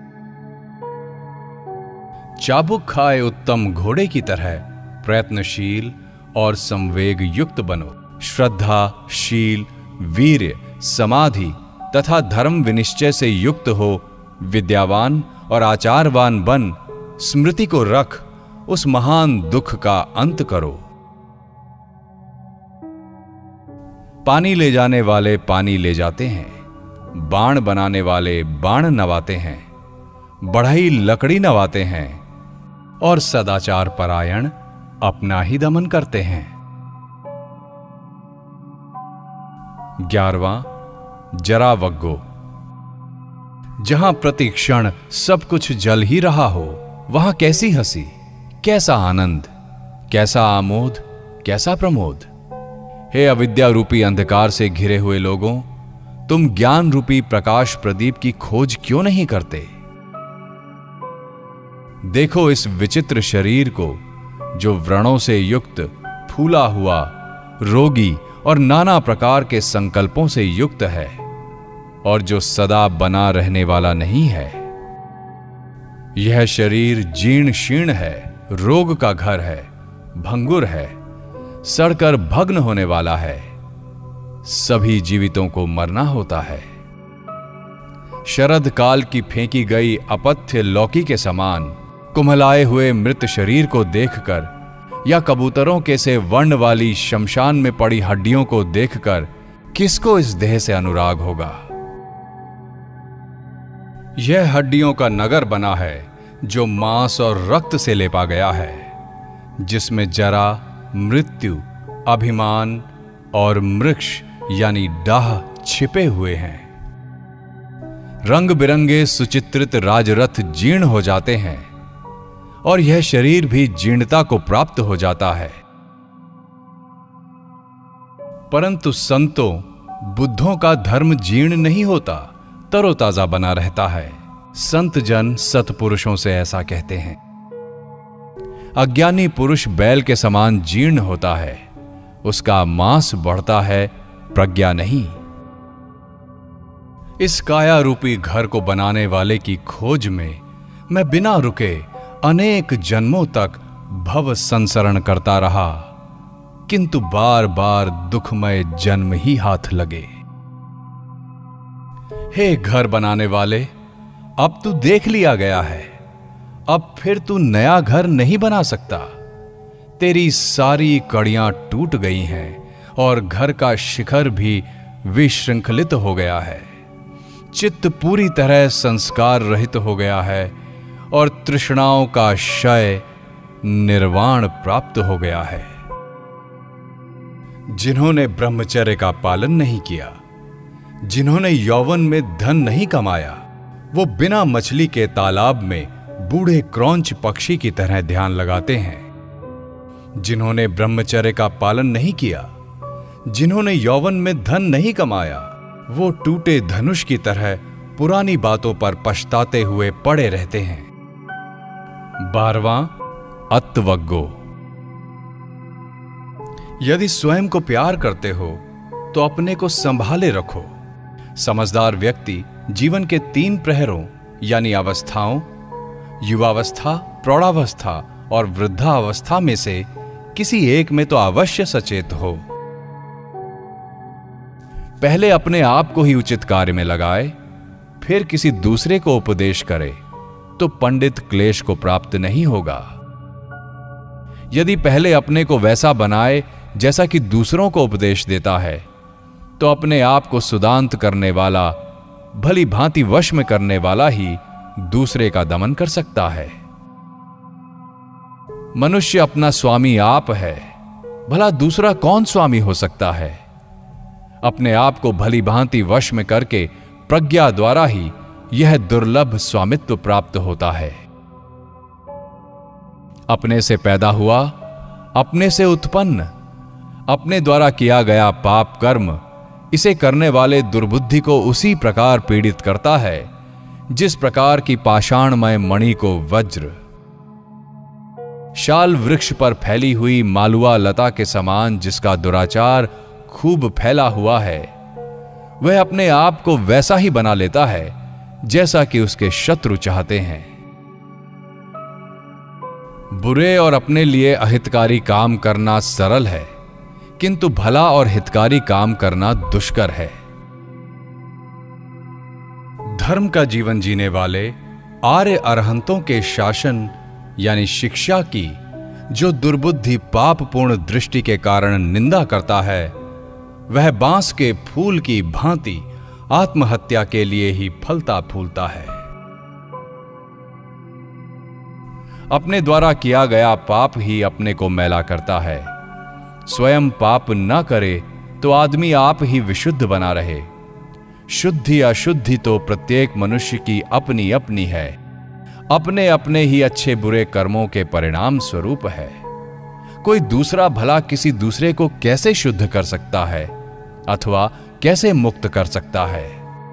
चाबुक खाए उत्तम घोड़े की तरह प्रयत्नशील और संवेग युक्त बनो। श्रद्धा, शील, वीर्य, समाधि तथा धर्म विनिश्चय से युक्त हो विद्यावान और आचारवान बन स्मृति को रख उस महान दुख का अंत करो। पानी ले जाने वाले पानी ले जाते हैं, बाण बनाने वाले बाण नवाते हैं, बढ़ई लकड़ी नवाते हैं, और सदाचार परायण अपना ही दमन करते हैं। 11वां जरावग्गो। जहां प्रतिक्षण सब कुछ जल ही रहा हो, वहां कैसी हंसी, कैसा आनंद, कैसा आमोद, कैसा प्रमोद। हे अविद्या रूपी अंधकार से घिरे हुए लोगों, तुम ज्ञान रूपी प्रकाश प्रदीप की खोज क्यों नहीं करते? देखो इस विचित्र शरीर को, जो व्रणों से युक्त, फूला हुआ, रोगी और नाना प्रकार के संकल्पों से युक्त है, और जो सदा बना रहने वाला नहीं है। यह शरीर जीर्ण शीर्ण है, रोग का घर है, भंगुर है, सड़कर भग्न होने वाला है। सभी जीवितों को मरना होता है। शरद काल की फेंकी गई अपथ्य लौकी के समान कुम्हलाए हुए मृत शरीर को देखकर, या कबूतरों के से वर्ण वाली शमशान में पड़ी हड्डियों को देखकर किसको इस देह से अनुराग होगा? यह हड्डियों का नगर बना है, जो मांस और रक्त से लेपा गया है, जिसमें जरा, मृत्यु, अभिमान और मृक्ष यानी डाह छिपे हुए हैं। रंग बिरंगे सुचित्रित राजरथ जीर्ण हो जाते हैं, और यह शरीर भी जीर्णता को प्राप्त हो जाता है। परंतु संतों, बुद्धों का धर्म जीर्ण नहीं होता, तरोताजा बना रहता है। संत जन सत्पुरुषों से ऐसा कहते हैं। अज्ञानी पुरुष बैल के समान जीर्ण होता है, उसका मांस बढ़ता है, प्रज्ञा नहीं। इस काया रूपी घर को बनाने वाले की खोज में मैं बिना रुके अनेक जन्मों तक भव संसरण करता रहा, किंतु बार बार दुखमय जन्म ही हाथ लगे। हे घर बनाने वाले, अब तू देख लिया गया है, अब फिर तू नया घर नहीं बना सकता। तेरी सारी कड़ियां टूट गई हैं और घर का शिखर भी विशृंखलित हो गया है। चित्त पूरी तरह संस्कार रहित हो गया है और तृष्णाओं का क्षय, निर्वाण प्राप्त हो गया है। जिन्होंने ब्रह्मचर्य का पालन नहीं किया, जिन्होंने यौवन में धन नहीं कमाया, वो बिना मछली के तालाब में बूढ़े क्रौंच पक्षी की तरह ध्यान लगाते हैं। जिन्होंने ब्रह्मचर्य का पालन नहीं किया, जिन्होंने यौवन में धन नहीं कमाया, वो टूटे धनुष की तरह पुरानी बातों पर पछताते हुए पड़े रहते हैं। 12वां अत्वग्गो। यदि स्वयं को प्यार करते हो तो अपने को संभाले रखो। समझदार व्यक्ति जीवन के 3 प्रहरों यानी अवस्थाओं, युवावस्था, प्रौढ़ावस्था और वृद्धावस्था में से किसी एक में तो अवश्य सचेत हो। पहले अपने आप को ही उचित कार्य में लगाए, फिर किसी दूसरे को उपदेश करे, तो पंडित क्लेश को प्राप्त नहीं होगा। यदि पहले अपने को वैसा बनाए जैसा कि दूसरों को उपदेश देता है, तो अपने आप को सुदांत करने वाला, भली भांति वश में करने वाला ही दूसरे का दमन कर सकता है। मनुष्य अपना स्वामी आप है, भला दूसरा कौन स्वामी हो सकता है? अपने आप को भली भांति वश में करके प्रज्ञा द्वारा ही यह दुर्लभ स्वामित्व प्राप्त होता है। अपने से पैदा हुआ, अपने से उत्पन्न, अपने द्वारा किया गया पाप कर्म इसे करने वाले दुर्बुद्धि को उसी प्रकार पीड़ित करता है जिस प्रकार की पाषाणमय मणि को वज्र। शाल वृक्ष पर फैली हुई मालुआ लता के समान जिसका दुराचार खूब फैला हुआ है, वह अपने आप को वैसा ही बना लेता है जैसा कि उसके शत्रु चाहते हैं। बुरे और अपने लिए अहितकारी काम करना सरल है, किंतु भला और हितकारी काम करना दुष्कर है। धर्म का जीवन जीने वाले आर्य अरहंतों के शासन यानी शिक्षा की जो दुर्बुद्धि पापपूर्ण दृष्टि के कारण निंदा करता है, वह बांस के फूल की भांति आत्महत्या के लिए ही फलता फूलता है। अपने द्वारा किया गया पाप ही अपने को मैला करता है। स्वयं पाप न करे तो आदमी आप ही विशुद्ध बना रहे। शुद्धि अशुद्धि तो प्रत्येक मनुष्य की अपनी अपनी है, अपने अपने ही अच्छे बुरे कर्मों के परिणाम स्वरूप है। कोई दूसरा भला किसी दूसरे को कैसे शुद्ध कर सकता है अथवा कैसे मुक्त कर सकता है?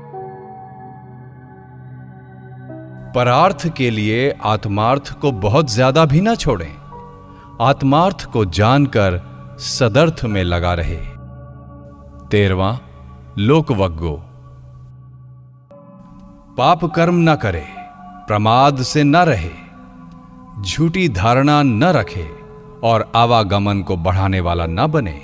परार्थ के लिए आत्मार्थ को बहुत ज्यादा भी ना छोड़ें। आत्मार्थ को जानकर सदर्थ में लगा रहे। 13वां लोकवग्गो। पाप कर्म न करे, प्रमाद से न रहे, झूठी धारणा न रखे और आवागमन को बढ़ाने वाला न बने।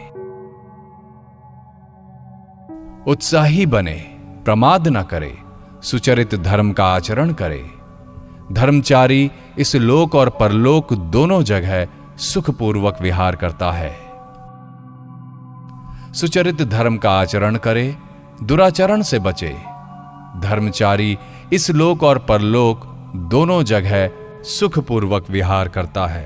उत्साही बने, प्रमाद न करे, सुचरित धर्म का आचरण करे। धर्मचारी इस लोक और परलोक दोनों जगह सुखपूर्वक विहार करता है। सुचरित धर्म का आचरण करे, दुराचरण से बचे। धर्मचारी इस लोक और परलोक दोनों जगह सुखपूर्वक विहार करता है।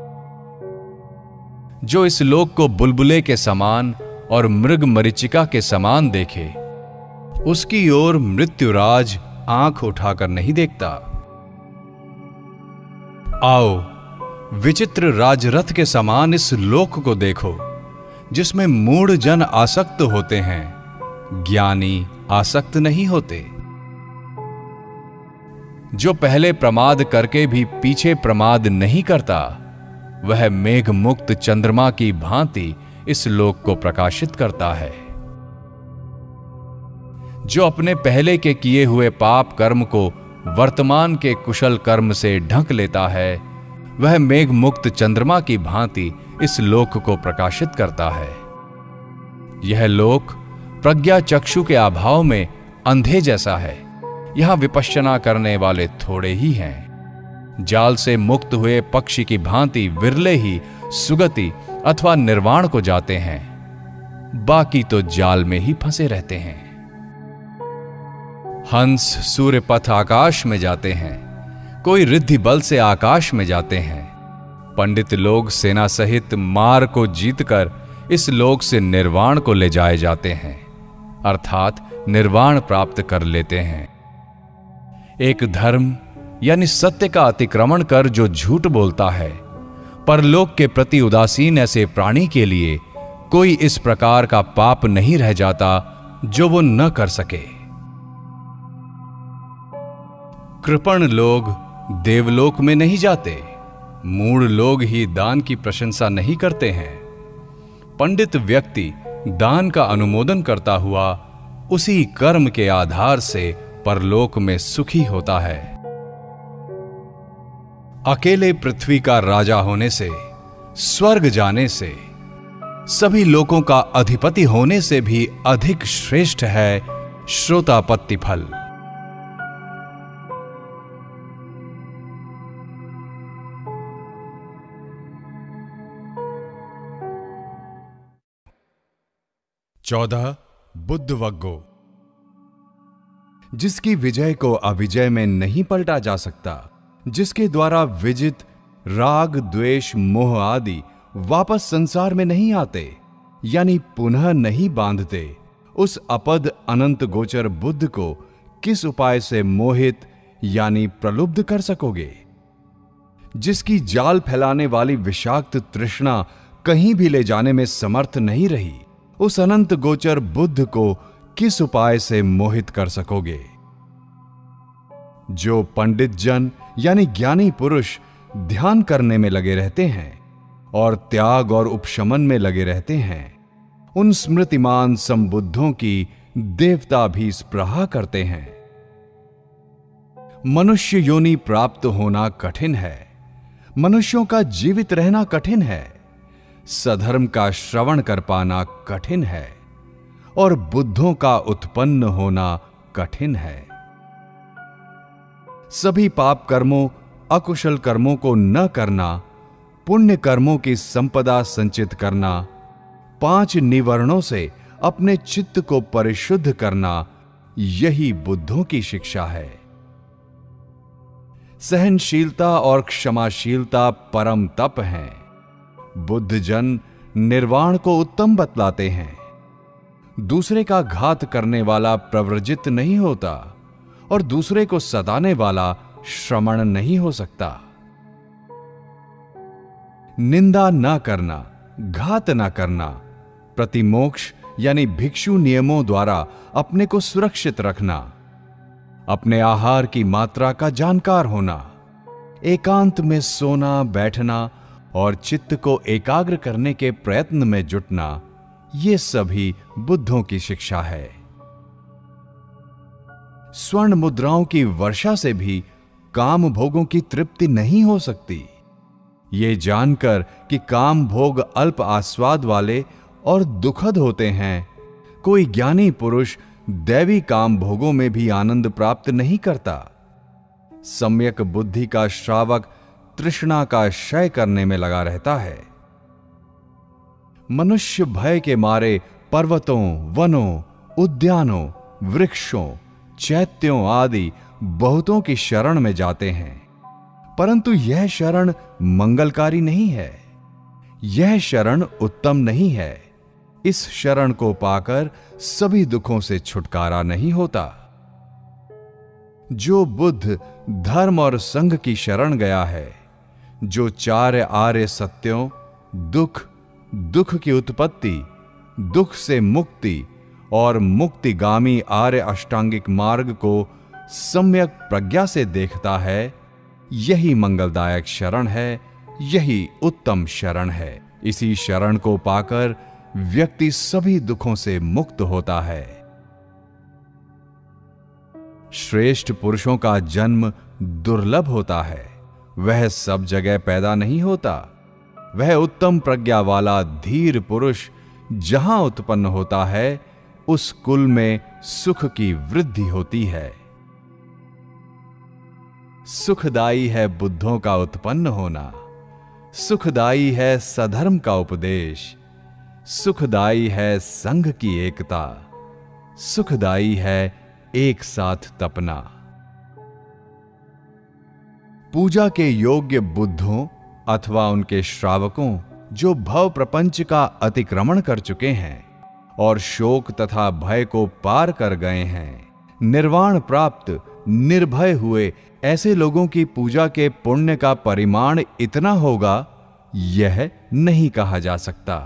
जो इस लोक को बुलबुले के समान और मृग मरीचिका के समान देखे, उसकी ओर मृत्युराज आंख उठाकर नहीं देखता। आओ, विचित्र राजरथ के समान इस लोक को देखो, जिसमें मूढ़ जन आसक्त होते हैं, ज्ञानी आसक्त नहीं होते। जो पहले प्रमाद करके भी पीछे प्रमाद नहीं करता, वह मेघ मुक्त चंद्रमा की भांति इस लोक को प्रकाशित करता है। जो अपने पहले के किए हुए पाप कर्म को वर्तमान के कुशल कर्म से ढक लेता है, वह मेघ मुक्त चंद्रमा की भांति इस लोक को प्रकाशित करता है। यह लोक प्रज्ञा चक्षु के अभाव में अंधे जैसा है। यहां विपश्यना करने वाले थोड़े ही हैं। जाल से मुक्त हुए पक्षी की भांति विरले ही सुगति अथवा निर्वाण को जाते हैं, बाकी तो जाल में ही फंसे रहते हैं। हंस सूर्य पथ आकाश में जाते हैं, कोई रिद्धि बल से आकाश में जाते हैं। पंडित लोग सेना सहित मार को जीतकर इस लोक से निर्वाण को ले जाए जाते हैं, अर्थात निर्वाण प्राप्त कर लेते हैं। एक धर्म यानी सत्य का अतिक्रमण कर जो झूठ बोलता है, परलोक के प्रति उदासीन ऐसे प्राणी के लिए कोई इस प्रकार का पाप नहीं रह जाता जो वो न कर सके। कृपण लोग देवलोक में नहीं जाते, मूढ़ लोग ही दान की प्रशंसा नहीं करते हैं। पंडित व्यक्ति दान का अनुमोदन करता हुआ उसी कर्म के आधार से परलोक में सुखी होता है। अकेले पृथ्वी का राजा होने से, स्वर्ग जाने से, सभी लोकों का अधिपति होने से भी अधिक श्रेष्ठ है श्रोतापत्ति फल। चौदह बुद्धवग्गो। जिसकी विजय को अविजय में नहीं पलटा जा सकता, जिसके द्वारा विजित राग द्वेष मोह आदि वापस संसार में नहीं आते, यानी पुनः नहीं बांधते, उस अपद अनंत गोचर बुद्ध को किस उपाय से मोहित यानी प्रलुब्ध कर सकोगे? जिसकी जाल फैलाने वाली विषाक्त तृष्णा कहीं भी ले जाने में समर्थ नहीं रही, उस अनंत गोचर बुद्ध को किस उपाय से मोहित कर सकोगे? जो पंडित जन यानी ज्ञानी पुरुष ध्यान करने में लगे रहते हैं और त्याग और उपशमन में लगे रहते हैं, उन स्मृतिमान संबुद्धों की देवता भी स्पृहा करते हैं। मनुष्य योनि प्राप्त होना कठिन है, मनुष्यों का जीवित रहना कठिन है, सधर्म का श्रवण कर पाना कठिन है और बुद्धों का उत्पन्न होना कठिन है। सभी पाप कर्मों अकुशल कर्मों को न करना, पुण्य कर्मों की संपदा संचित करना, 5 निवर्णों से अपने चित्त को परिशुद्ध करना, यही बुद्धों की शिक्षा है। सहनशीलता और क्षमाशीलता परम तप हैं। बुद्ध जन निर्वाण को उत्तम बतलाते हैं। दूसरे का घात करने वाला प्रव्रजित नहीं होता और दूसरे को सताने वाला श्रमण नहीं हो सकता। निंदा न करना, घात न करना, प्रतिमोक्ष यानी भिक्षु नियमों द्वारा अपने को सुरक्षित रखना, अपने आहार की मात्रा का जानकार होना, एकांत में सोना बैठना और चित्त को एकाग्र करने के प्रयत्न में जुटना, ये सभी बुद्धों की शिक्षा है। स्वर्ण मुद्राओं की वर्षा से भी काम भोगों की तृप्ति नहीं हो सकती। ये जानकर कि काम भोग अल्प आस्वाद वाले और दुखद होते हैं, कोई ज्ञानी पुरुष दैवी काम भोगों में भी आनंद प्राप्त नहीं करता। सम्यक बुद्धि का श्रावक तृष्णा का क्षय करने में लगा रहता है। मनुष्य भय के मारे पर्वतों, वनों, उद्यानों, वृक्षों, चैत्यों आदि बहुतों की शरण में जाते हैं, परंतु यह शरण मंगलकारी नहीं है। यह शरण उत्तम नहीं है। इस शरण को पाकर सभी दुखों से छुटकारा नहीं होता। जो बुद्ध धर्म और संघ की शरण गया है, जो चार आर्य सत्यों दुख, दुख की उत्पत्ति, दुख से मुक्ति और मुक्तिगामी आर्य अष्टांगिक मार्ग को सम्यक प्रज्ञा से देखता है, यही मंगलदायक शरण है, यही उत्तम शरण है। इसी शरण को पाकर व्यक्ति सभी दुखों से मुक्त होता है। श्रेष्ठ पुरुषों का जन्म दुर्लभ होता है। वह सब जगह पैदा नहीं होता। वह उत्तम प्रज्ञा वाला धीर पुरुष जहां उत्पन्न होता है, उस कुल में सुख की वृद्धि होती है। सुखदाई है बुद्धों का उत्पन्न होना, सुखदाई है सधर्म का उपदेश, सुखदाई है संघ की एकता, सुखदाई है एक साथ तपना। पूजा के योग्य बुद्धों अथवा उनके श्रावकों जो भव प्रपंच का अतिक्रमण कर चुके हैं और शोक तथा भय को पार कर गए हैं, निर्वाण प्राप्त निर्भय हुए ऐसे लोगों की पूजा के पुण्य का परिमाण इतना होगा, यह नहीं कहा जा सकता।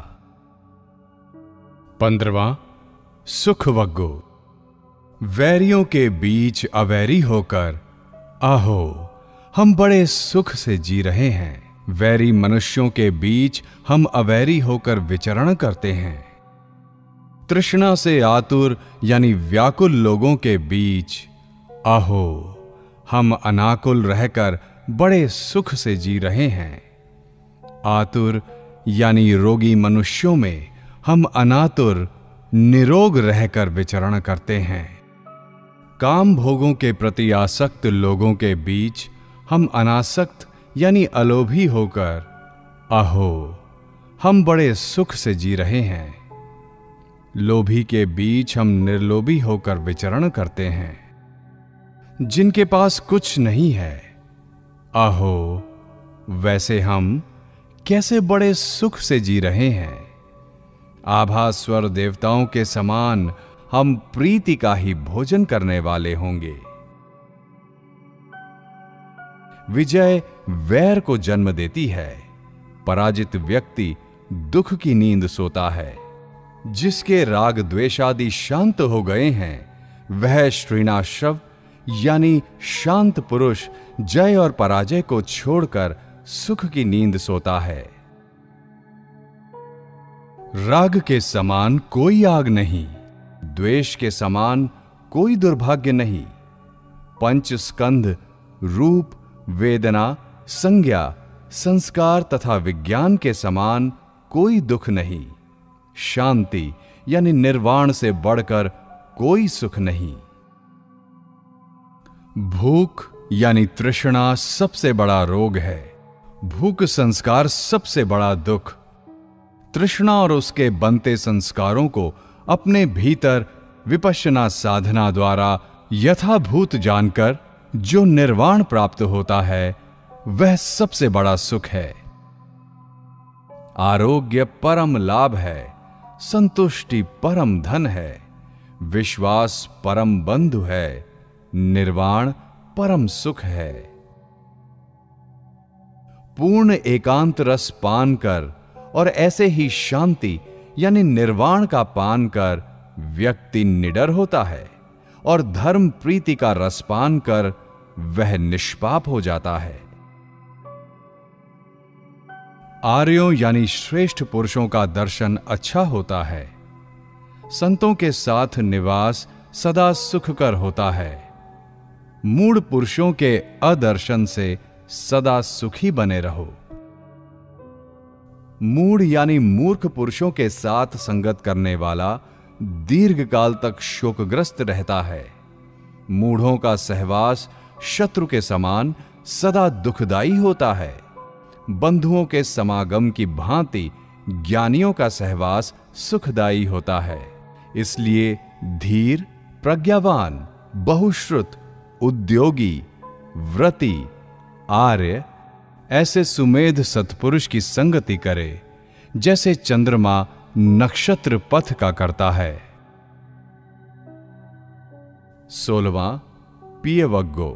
15वां सुखवग्गो। वैरियों के बीच अवैरी होकर आहो हम बड़े सुख से जी रहे हैं। वैरी मनुष्यों के बीच हम अवैरी होकर विचरण करते हैं। तृष्णा से आतुर यानी व्याकुल लोगों के बीच आहो हम अनाकुल रहकर बड़े सुख से जी रहे हैं। आतुर यानी रोगी मनुष्यों में हम अनातुर निरोग रहकर विचरण करते हैं। काम भोगों के प्रति आसक्त लोगों के बीच हम अनासक्त यानी अलोभी होकर आहो हम बड़े सुख से जी रहे हैं। लोभी के बीच हम निर्लोभी होकर विचरण करते हैं। जिनके पास कुछ नहीं है, आहो वैसे हम कैसे बड़े सुख से जी रहे हैं। आभास्वर देवताओं के समान हम प्रीति का ही भोजन करने वाले होंगे। विजय वैर को जन्म देती है। पराजित व्यक्ति दुख की नींद सोता है। जिसके राग द्वेषादि शांत हो गए हैं, वह श्रीणाश्रव यानी शांत पुरुष जय और पराजय को छोड़कर सुख की नींद सोता है। राग के समान कोई आग नहीं, द्वेष के समान कोई दुर्भाग्य नहीं। पंच स्कंध रूप, वेदना, संज्ञा, संस्कार तथा विज्ञान के समान कोई दुख नहीं। शांति यानी निर्वाण से बढ़कर कोई सुख नहीं। भूख यानी तृष्णा सबसे बड़ा रोग है। भूख संस्कार सबसे बड़ा दुख। तृष्णा और उसके बनते संस्कारों को अपने भीतर विपश्यना साधना द्वारा यथाभूत जानकर जो निर्वाण प्राप्त होता है, वह सबसे बड़ा सुख है। आरोग्य परम लाभ है, संतुष्टि परम धन है, विश्वास परम बंधु है, निर्वाण परम सुख है। पूर्ण एकांत रस पान कर और ऐसे ही शांति यानी निर्वाण का पान कर व्यक्ति निडर होता है और धर्म प्रीति का रस पान कर वह निष्पाप हो जाता है। आर्यों यानी श्रेष्ठ पुरुषों का दर्शन अच्छा होता है। संतों के साथ निवास सदा सुखकर होता है। मूढ़ पुरुषों के अदर्शन से सदा सुखी बने रहो। मूढ़ यानी मूर्ख पुरुषों के साथ संगत करने वाला दीर्घकाल तक शोकग्रस्त रहता है। मूढ़ों का सहवास शत्रु के समान सदा दुखदाई होता है। बंधुओं के समागम की भांति ज्ञानियों का सहवास सुखदाई होता है। इसलिए धीर, प्रज्ञावान, बहुश्रुत, उद्योगी, व्रती, आर्य ऐसे सुमेध सत्पुरुष की संगति करे जैसे चंद्रमा नक्षत्र पथ का करता है। 16वां पियवग्गो।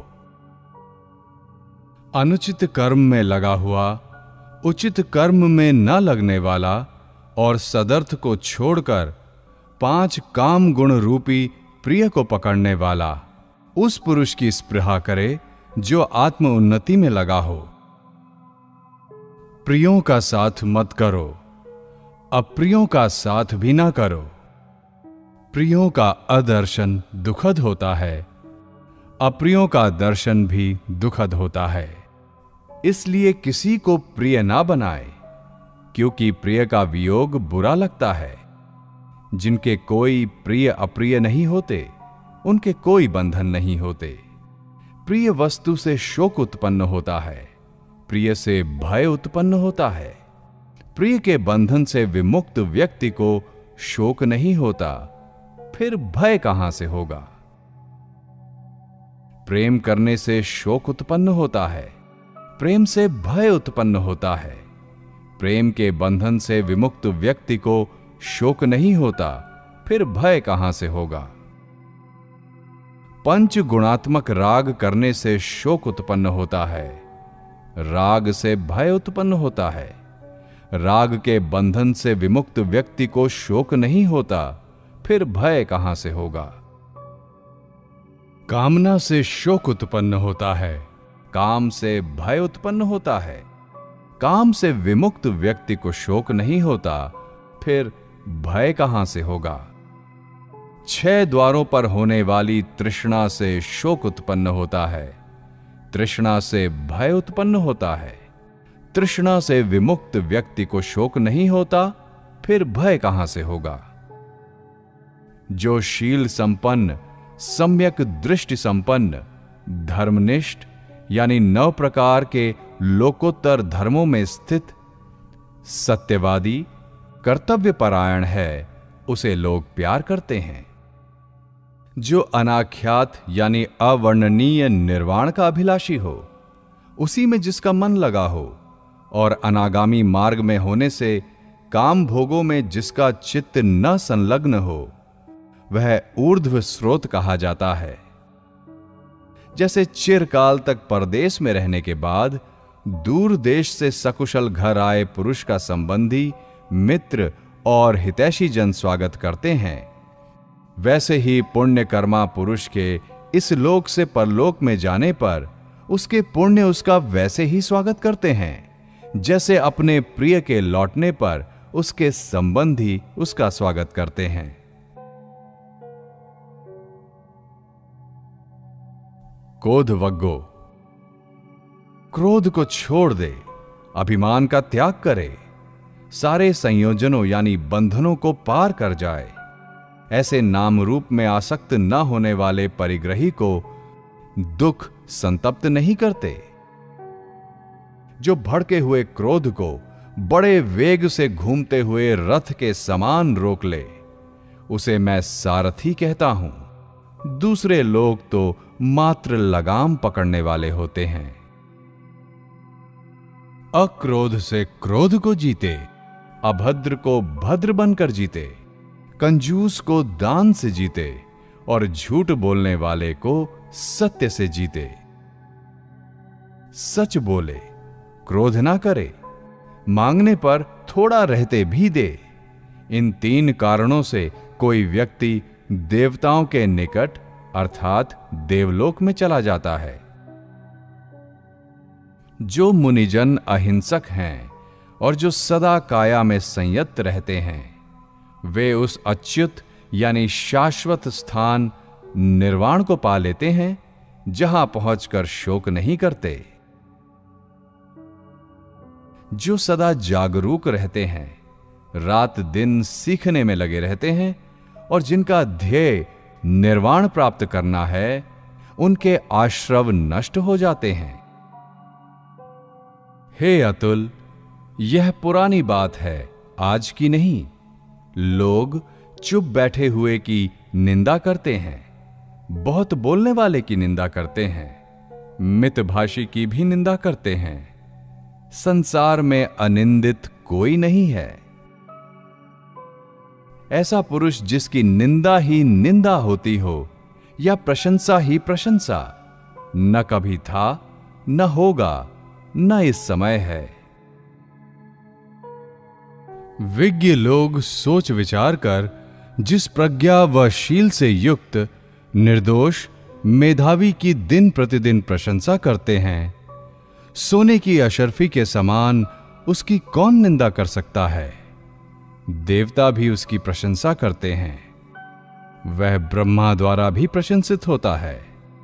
अनुचित कर्म में लगा हुआ, उचित कर्म में न लगने वाला और सदर्थ को छोड़कर 5 काम गुण रूपी प्रिय को पकड़ने वाला उस पुरुष की स्पृहा करे जो आत्म उन्नति में लगा हो। प्रियों का साथ मत करो, अप्रियों का साथ भी ना करो। प्रियों का अदर्शन दुखद होता है, अप्रियों का दर्शन भी दुखद होता है। इसलिए किसी को प्रिय ना बनाए, क्योंकि प्रिय का वियोग बुरा लगता है। जिनके कोई प्रिय अप्रिय नहीं होते, उनके कोई बंधन नहीं होते। प्रिय वस्तु से शोक उत्पन्न होता है, प्रिय से भय उत्पन्न होता है। प्रिय के बंधन से विमुक्त व्यक्ति को शोक नहीं होता, फिर भय कहां से होगा। प्रेम करने से शोक उत्पन्न होता है, प्रेम से भय उत्पन्न होता है। प्रेम के बंधन से विमुक्त व्यक्ति को शोक नहीं होता, फिर भय कहां से होगा। पंच गुणात्मक राग करने से शोक उत्पन्न होता है, राग से भय उत्पन्न होता है। राग के बंधन से विमुक्त व्यक्ति को शोक नहीं होता, फिर भय कहां से होगा। कामना से शोक उत्पन्न होता है, काम से भय उत्पन्न होता है। काम से विमुक्त व्यक्ति को शोक नहीं होता, फिर भय कहां से होगा। 6 द्वारों पर होने वाली तृष्णा से शोक उत्पन्न होता है, तृष्णा से भय उत्पन्न होता है। तृष्णा से विमुक्त व्यक्ति को शोक नहीं होता, फिर भय कहां से होगा। जो शील संपन्न, सम्यक दृष्टि संपन्न, धर्मनिष्ठ यानी 9 प्रकार के लोकोत्तर धर्मों में स्थित, सत्यवादी, कर्तव्यपरायण है, उसे लोग प्यार करते हैं। जो अनाख्यात यानी अवर्णनीय निर्वाण का अभिलाषी हो, उसी में जिसका मन लगा हो, और अनागामी मार्ग में होने से काम भोगों में जिसका चित्त न संलग्न हो, वह ऊर्ध्व स्रोत कहा जाता है। जैसे चिरकाल तक परदेश में रहने के बाद दूर देश से सकुशल घर आए पुरुष का संबंधी, मित्र और हितैषी जन स्वागत करते हैं, वैसे ही पुण्य कर्मा पुरुष के इस लोक से परलोक में जाने पर उसके पुण्य उसका वैसे ही स्वागत करते हैं, जैसे अपने प्रिय के लौटने पर उसके संबंधी उसका स्वागत करते हैं। क्रोधवग्गो। क्रोध को छोड़ दे, अभिमान का त्याग करे, सारे संयोजनों यानी बंधनों को पार कर जाए। ऐसे नाम रूप में आसक्त न होने वाले परिग्रही को दुख संतप्त नहीं करते। जो भड़के हुए क्रोध को बड़े वेग से घूमते हुए रथ के समान रोक ले, उसे मैं सारथी कहता हूं। दूसरे लोग तो मात्र लगाम पकड़ने वाले होते हैं। अक्रोध से क्रोध को जीते, अभद्र को भद्र बनकर जीते, कंजूस को दान से जीते और झूठ बोलने वाले को सत्य से जीते। सच बोले, क्रोध ना करे, मांगने पर थोड़ा रहते भी दे। इन 3 कारणों से कोई व्यक्ति देवताओं के निकट अर्थात देवलोक में चला जाता है। जो मुनिजन अहिंसक हैं और जो सदा काया में संयत रहते हैं, वे उस अच्युत यानी शाश्वत स्थान निर्वाण को पा लेते हैं, जहां पहुंचकर शोक नहीं करते। जो सदा जागरूक रहते हैं, रात दिन सीखने में लगे रहते हैं और जिनका ध्येय निर्वाण प्राप्त करना है, उनके आश्रव नष्ट हो जाते हैं। हे अतुल, यह पुरानी बात है, आज की नहीं। लोग चुप बैठे हुए की निंदा करते हैं, बहुत बोलने वाले की निंदा करते हैं, मितभाषी की भी निंदा करते हैं। संसार में अनिंदित कोई नहीं है। ऐसा पुरुष जिसकी निंदा ही निंदा होती हो या प्रशंसा ही प्रशंसा, न कभी था, न होगा, न इस समय है। विज्ञ लोग सोच विचार कर जिस प्रज्ञा व शील से युक्त निर्दोष मेधावी की दिन प्रतिदिन प्रशंसा करते हैं, सोने की अशर्फी के समान उसकी कौन निंदा कर सकता है। देवता भी उसकी प्रशंसा करते हैं, वह ब्रह्मा द्वारा भी प्रशंसित होता है।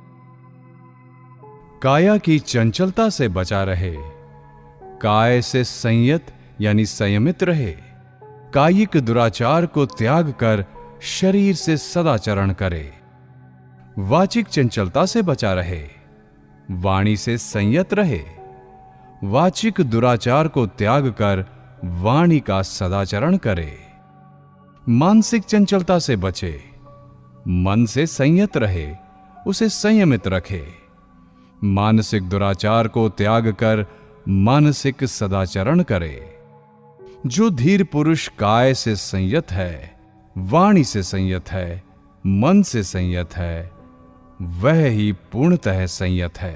काया की चंचलता से बचा रहे, काय से संयत यानी संयमित रहे, कायिक दुराचार को त्याग कर शरीर से सदाचरण करे। वाचिक चंचलता से बचा रहे, वाणी से संयत रहे, वाचिक दुराचार को त्याग कर वाणी का सदाचरण करे। मानसिक चंचलता से बचे, मन से संयत रहे, उसे संयमित रखे। मानसिक दुराचार को त्याग कर मानसिक सदाचरण करे। जो धीर पुरुष काय से संयत है, वाणी से संयत है, मन से संयत है, वह ही पूर्णतः संयत है।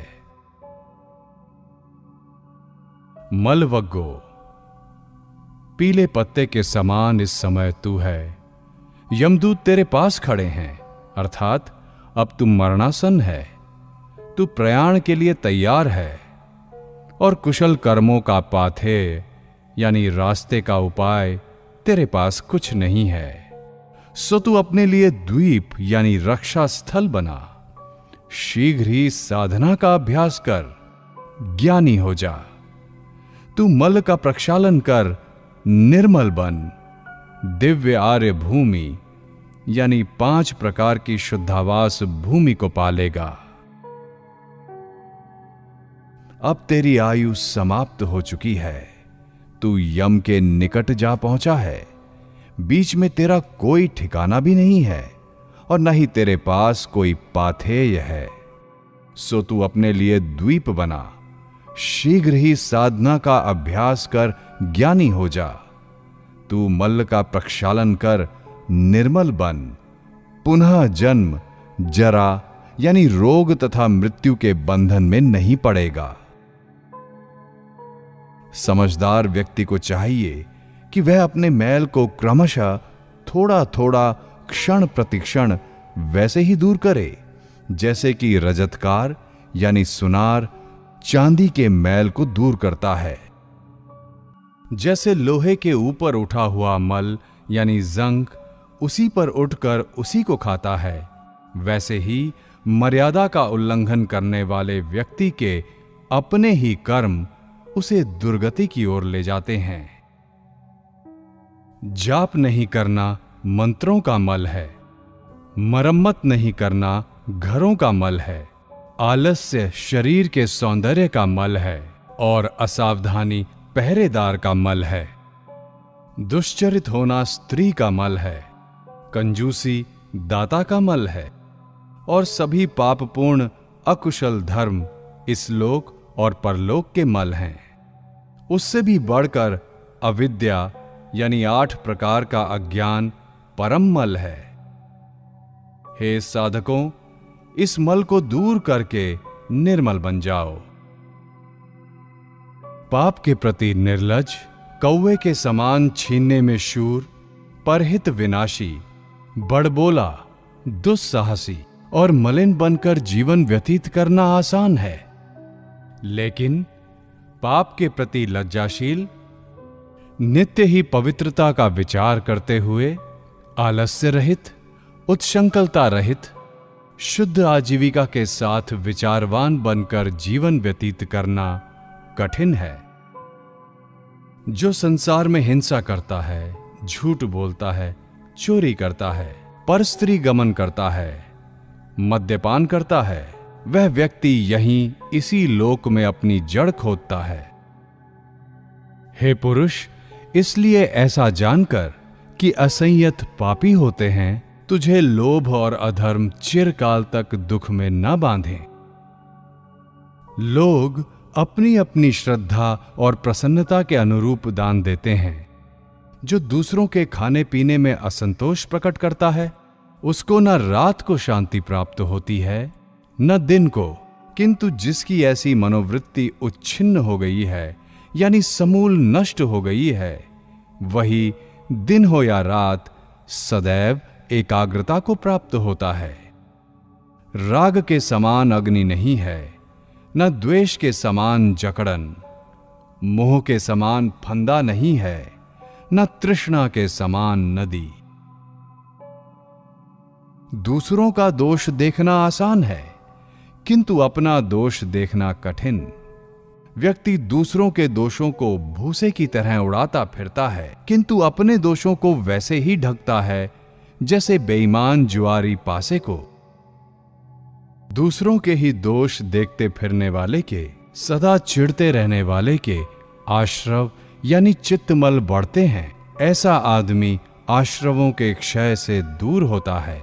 मलवग्गो, पीले पत्ते के समान इस समय तू है। यमदूत तेरे पास खड़े हैं, अर्थात अब तू मरणासन है। तू प्रयाण के लिए तैयार है और कुशल कर्मों का पाथेय यानी रास्ते का उपाय तेरे पास कुछ नहीं है। सो तू अपने लिए द्वीप यानी रक्षा स्थल बना। शीघ्र ही साधना का अभ्यास कर, ज्ञानी हो जा। तू मल का प्रक्षालन कर, निर्मल बन। दिव्य आर्य भूमि यानी 5 प्रकार की शुद्धावास भूमि को पालेगा। अब तेरी आयु समाप्त हो चुकी है। तू यम के निकट जा पहुंचा है। बीच में तेरा कोई ठिकाना भी नहीं है और न ही तेरे पास कोई पाथेय है। सो तू अपने लिए द्वीप बना। शीघ्र ही साधना का अभ्यास कर ज्ञानी हो जा। तू मल्ल का प्रक्षालन कर, निर्मल बन। पुनः जन्म, जरा यानी रोग तथा मृत्यु के बंधन में नहीं पड़ेगा। समझदार व्यक्ति को चाहिए कि वह अपने मैल को क्रमशः थोड़ा थोड़ा क्षण प्रतिक्षण वैसे ही दूर करे जैसे कि रजतकार यानी सुनार चांदी के मैल को दूर करता है। जैसे लोहे के ऊपर उठा हुआ मल यानी जंग उसी पर उठकर उसी को खाता है, वैसे ही मर्यादा का उल्लंघन करने वाले व्यक्ति के अपने ही कर्म उसे दुर्गति की ओर ले जाते हैं। जाप नहीं करना मंत्रों का मल है, मरम्मत नहीं करना घरों का मल है, आलस्य शरीर के सौंदर्य का मल है और असावधानी पहरेदार का मल है। दुश्चरित होना स्त्री का मल है, कंजूसी दाता का मल है और सभी पापपूर्ण अकुशल धर्म इस लोक और परलोक के मल हैं। उससे भी बढ़कर अविद्या यानी 8 प्रकार का अज्ञान परम मल है। हे साधकों, इस मल को दूर करके निर्मल बन जाओ। पाप के प्रति निर्लज, कौवे के समान छीनने में शूर, परहित विनाशी, बड़बोला, दुस्साहसी और मलिन बनकर जीवन व्यतीत करना आसान है, लेकिन पाप के प्रति लज्जाशील, नित्य ही पवित्रता का विचार करते हुए आलस्य रहित, उत्संकलता रहित, शुद्ध आजीविका के साथ विचारवान बनकर जीवन व्यतीत करना कठिन है। जो संसार में हिंसा करता है, झूठ बोलता है, चोरी करता है, परस्त्री गमन करता है, मद्यपान करता है, वह व्यक्ति यहीं इसी लोक में अपनी जड़ खोदता है। हे पुरुष, इसलिए ऐसा जानकर कि असंयत पापी होते हैं, तुझे लोभ और अधर्म चिरकाल तक दुख में न बांधें। लोग अपनी अपनी श्रद्धा और प्रसन्नता के अनुरूप दान देते हैं। जो दूसरों के खाने पीने में असंतोष प्रकट करता है, उसको न रात को शांति प्राप्त होती है न दिन को, किंतु जिसकी ऐसी मनोवृत्ति उच्छिन्न हो गई है यानी समूल नष्ट हो गई है, वही दिन हो या रात सदैव एकाग्रता को प्राप्त होता है। राग के समान अग्नि नहीं है, न द्वेष के समान जकड़न, मोह के समान फंदा नहीं है, न तृष्णा के समान नदी। दूसरों का दोष देखना आसान है, किंतु अपना दोष देखना कठिन। व्यक्ति दूसरों के दोषों को भूसे की तरह उड़ाता फिरता है, किंतु अपने दोषों को वैसे ही ढकता है जैसे बेईमान जुआरी पासे को। दूसरों के ही दोष देखते फिरने वाले के, सदा चिढ़ते रहने वाले के आश्रव यानी चित्तमल बढ़ते हैं। ऐसा आदमी आश्रवों के क्षय से दूर होता है।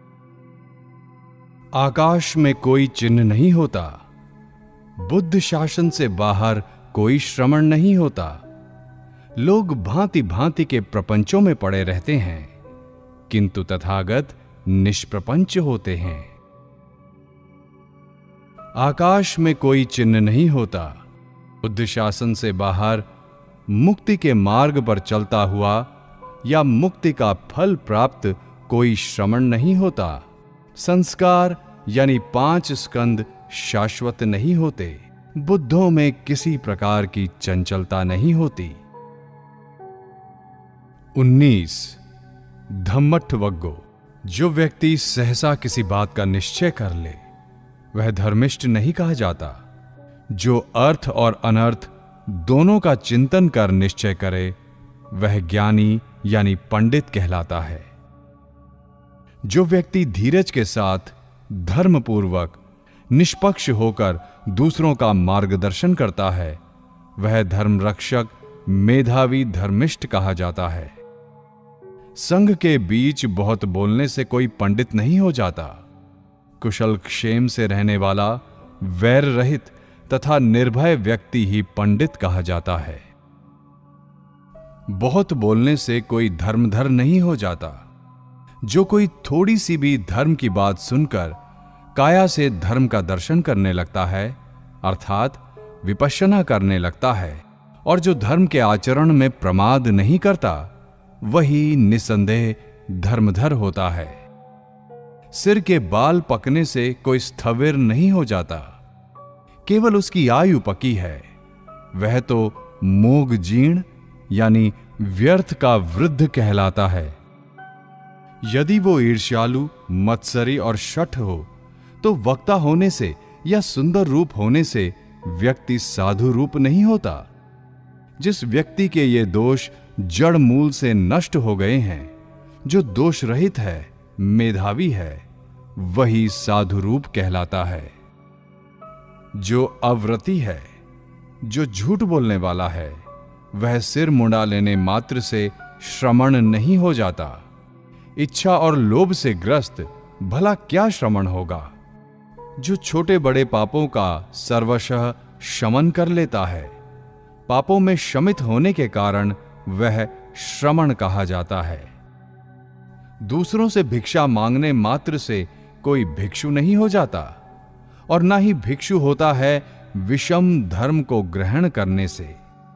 आकाश में कोई चिन्ह नहीं होता, बुद्ध शासन से बाहर कोई श्रमण नहीं होता। लोग भांति भांति के प्रपंचों में पड़े रहते हैं, किंतु तथागत निष्प्रपंच होते हैं। आकाश में कोई चिन्ह नहीं होता, बुद्ध शासन से बाहर मुक्ति के मार्ग पर चलता हुआ या मुक्ति का फल प्राप्त कोई श्रमण नहीं होता। संस्कार यानी 5 स्कंद शाश्वत नहीं होते। बुद्धों में किसी प्रकार की चंचलता नहीं होती। 19 धम्मट्ठवग्गो, जो व्यक्ति सहसा किसी बात का निश्चय कर ले, वह धर्मिष्ठ नहीं कहा जाता। जो अर्थ और अनर्थ दोनों का चिंतन कर निश्चय करे, वह ज्ञानी यानी पंडित कहलाता है। जो व्यक्ति धीरज के साथ धर्मपूर्वक निष्पक्ष होकर दूसरों का मार्गदर्शन करता है, वह धर्मरक्षक मेधावी धर्मिष्ठ कहा जाता है। संघ के बीच बहुत बोलने से कोई पंडित नहीं हो जाता। कुशल क्षेम से रहने वाला, वैर रहित तथा निर्भय व्यक्ति ही पंडित कहा जाता है। बहुत बोलने से कोई धर्मधर नहीं हो जाता। जो कोई थोड़ी सी भी धर्म की बात सुनकर काया से धर्म का दर्शन करने लगता है, अर्थात विपश्यना करने लगता है, और जो धर्म के आचरण में प्रमाद नहीं करता, वही निसंदेह धर्मधर होता है। सिर के बाल पकने से कोई स्थविर नहीं हो जाता, केवल उसकी आयु पकी है। वह तो मोग जीर्ण यानी व्यर्थ का वृद्ध कहलाता है। यदि वो ईर्ष्यालु, मत्सरी और शठ हो, तो वक्ता होने से या सुंदर रूप होने से व्यक्ति साधु रूप नहीं होता। जिस व्यक्ति के ये दोष जड़ मूल से नष्ट हो गए हैं, जो दोष रहित है, मेधावी है, वही साधु रूप कहलाता है। जो अव्रती है, जो झूठ बोलने वाला है, वह सिर मुंडा लेने मात्र से श्रमण नहीं हो जाता। इच्छा और लोभ से ग्रस्त भला क्या श्रमण होगा? जो छोटे बड़े पापों का सर्वशः शमन कर लेता है, पापों में शमित होने के कारण वह श्रमण कहा जाता है। दूसरों से भिक्षा मांगने मात्र से कोई भिक्षु नहीं हो जाता, और ना ही भिक्षु होता है विषम धर्म को ग्रहण करने से।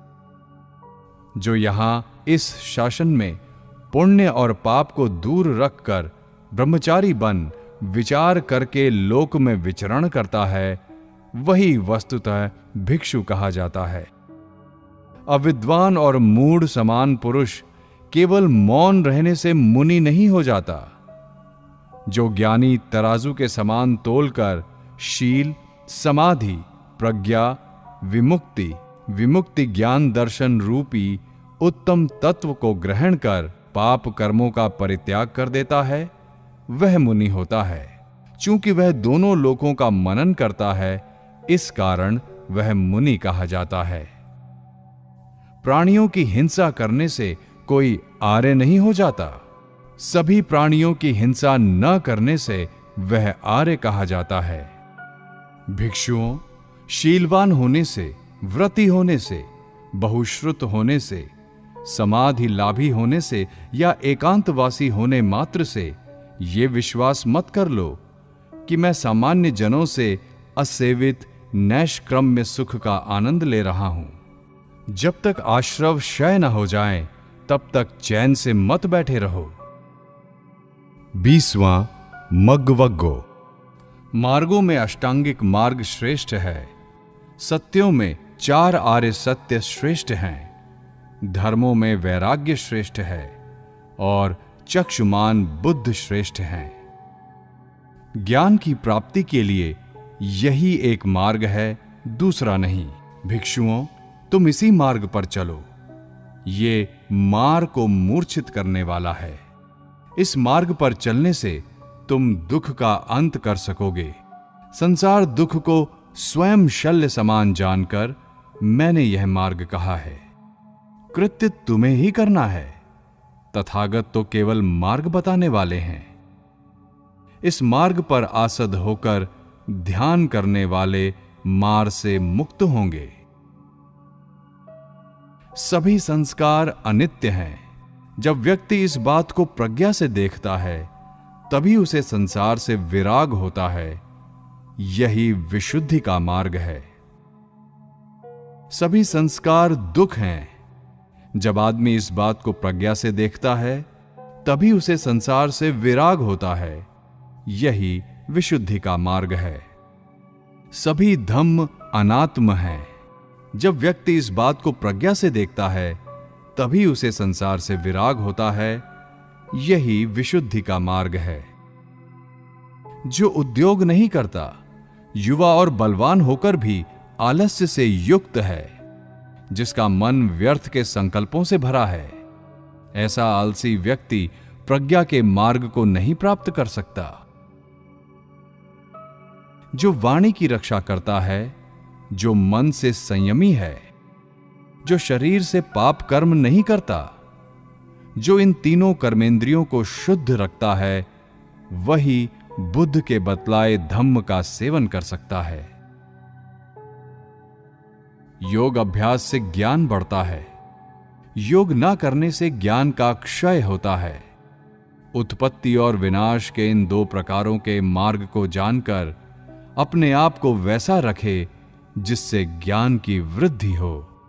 जो यहां इस शासन में पुण्य और पाप को दूर रखकर ब्रह्मचारी बन विचार करके लोक में विचरण करता है, वही वस्तुतः भिक्षु कहा जाता है। अविद्वान और मूढ़ समान पुरुष केवल मौन रहने से मुनि नहीं हो जाता। जो ज्ञानी तराजू के समान तोलकर शील, समाधि, प्रज्ञा, विमुक्ति ज्ञान दर्शन रूपी उत्तम तत्व को ग्रहण कर पाप कर्मों का परित्याग कर देता है, वह मुनि होता है। चूंकि वह दोनों लोकों का मनन करता है, इस कारण वह मुनि कहा जाता है। प्राणियों की हिंसा करने से कोई आर्य नहीं हो जाता। सभी प्राणियों की हिंसा न करने से वह आर्य कहा जाता है। भिक्षुओं, शीलवान होने से, व्रती होने से, बहुश्रुत होने से, समाधि लाभी होने से या एकांतवासी होने मात्र से ये विश्वास मत कर लो कि मैं सामान्य जनों से असेवित नैष्क्रम्य सुख का आनंद ले रहा हूं। जब तक आश्रव क्षय न हो जाएं, तब तक चैन से मत बैठे रहो। 20वां मग्गवग्गो। मार्गों में अष्टांगिक मार्ग श्रेष्ठ है। सत्यों में 4 आर्य सत्य श्रेष्ठ हैं। धर्मों में वैराग्य श्रेष्ठ है और चक्षुमान बुद्ध श्रेष्ठ हैं। ज्ञान की प्राप्ति के लिए यही एक मार्ग है, दूसरा नहीं। भिक्षुओं, तुम इसी मार्ग पर चलो। ये मार को मूर्छित करने वाला है। इस मार्ग पर चलने से तुम दुख का अंत कर सकोगे। संसार दुख को स्वयं शल्य समान जानकर मैंने यह मार्ग कहा है। कृत्य तुम्हें ही करना है। तथागत तो केवल मार्ग बताने वाले हैं। इस मार्ग पर आसद होकर ध्यान करने वाले मार से मुक्त होंगे। सभी संस्कार अनित्य हैं। जब व्यक्ति इस बात को प्रज्ञा से देखता है, तभी उसे संसार से विराग होता है। यही विशुद्धि का मार्ग है। सभी संस्कार दुख हैं। जब आदमी इस बात को प्रज्ञा से देखता है, तभी उसे संसार से विराग होता है। यही विशुद्धि का मार्ग है। सभी धम्म अनात्म हैं। जब व्यक्ति इस बात को प्रज्ञा से देखता है, तभी उसे संसार से विराग होता है। यही विशुद्धि का मार्ग है। जो उद्योग नहीं करता, युवा और बलवान होकर भी आलस्य से युक्त है, जिसका मन व्यर्थ के संकल्पों से भरा है, ऐसा आलसी व्यक्ति प्रज्ञा के मार्ग को नहीं प्राप्त कर सकता। जो वाणी की रक्षा करता है, जो मन से संयमी है, जो शरीर से पाप कर्म नहीं करता, जो इन तीनों कर्मेंद्रियों को शुद्ध रखता है, वही बुद्ध के बतलाए धम्म का सेवन कर सकता है। योग अभ्यास से ज्ञान बढ़ता है। योग न करने से ज्ञान का क्षय होता है। उत्पत्ति और विनाश के इन 2 प्रकारों के मार्ग को जानकर अपने आप को वैसा रखे जिससे ज्ञान की वृद्धि हो।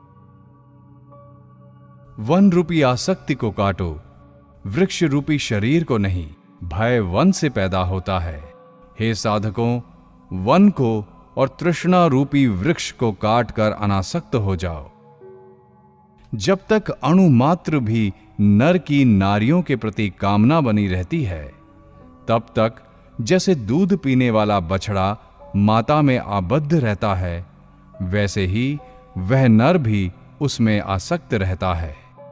वन रूपी आसक्ति को काटो, वृक्ष रूपी शरीर को नहीं। भय वन से पैदा होता है। हे साधकों, वन को और तृष्णा रूपी वृक्ष को काटकर अनासक्त हो जाओ। जब तक अणु मात्र भी नर की नारियों के प्रति कामना बनी रहती है, तब तक जैसे दूध पीने वाला बछड़ा माता में आबद्ध रहता है, वैसे ही वह नर भी उसमें आसक्त रहता है।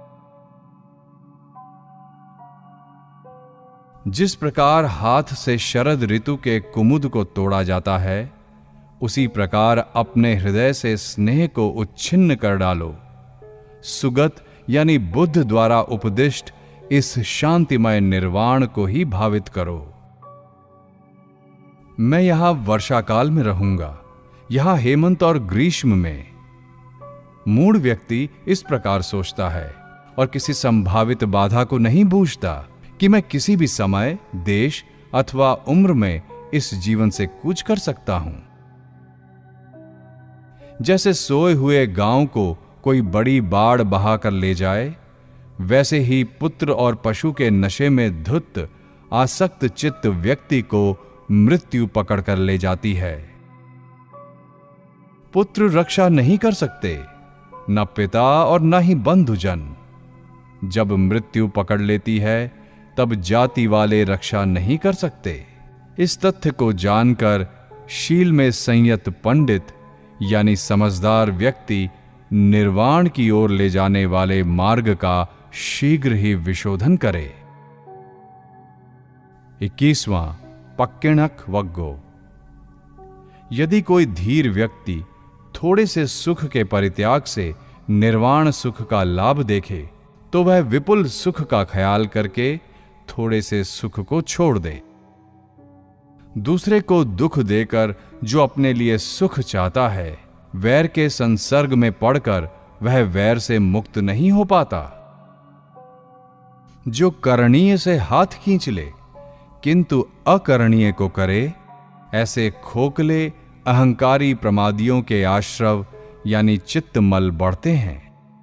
जिस प्रकार हाथ से शरद ऋतु के कुमुद को तोड़ा जाता है, उसी प्रकार अपने हृदय से स्नेह को उच्छिन्न कर डालो। सुगत यानी बुद्ध द्वारा उपदिष्ट इस शांतिमय निर्वाण को ही भावित करो। मैं यहां वर्षा काल में रहूंगा, यहां हेमंत और ग्रीष्म में। मूढ़ व्यक्ति इस प्रकार सोचता है और किसी संभावित बाधा को नहीं बूझता कि मैं किसी भी समय, देश अथवा उम्र में इस जीवन से कूच कर सकता हूं। जैसे सोए हुए गांव को कोई बड़ी बाढ़ बहा कर ले जाए, वैसे ही पुत्र और पशु के नशे में धुत आसक्त चित्त व्यक्ति को मृत्यु पकड़ कर ले जाती है। पुत्र रक्षा नहीं कर सकते, न पिता और न ही बंधुजन। जब मृत्यु पकड़ लेती है तब जाति वाले रक्षा नहीं कर सकते। इस तथ्य को जानकर शील में संयत पंडित यानी समझदार व्यक्ति निर्वाण की ओर ले जाने वाले मार्ग का शीघ्र ही विशोधन करे। 21वां पक्किणक वग्गो। यदि कोई धीर व्यक्ति थोड़े से सुख के परित्याग से निर्वाण सुख का लाभ देखे तो वह विपुल सुख का ख्याल करके थोड़े से सुख को छोड़ दे। दूसरे को दुख देकर जो अपने लिए सुख चाहता है, वैर के संसर्ग में पड़कर वह वैर से मुक्त नहीं हो पाता। जो करणीय से हाथ खींच ले किंतु अकरणीय को करे, ऐसे खोखले अहंकारी प्रमादियों के आश्रव यानी चित्तमल बढ़ते हैं।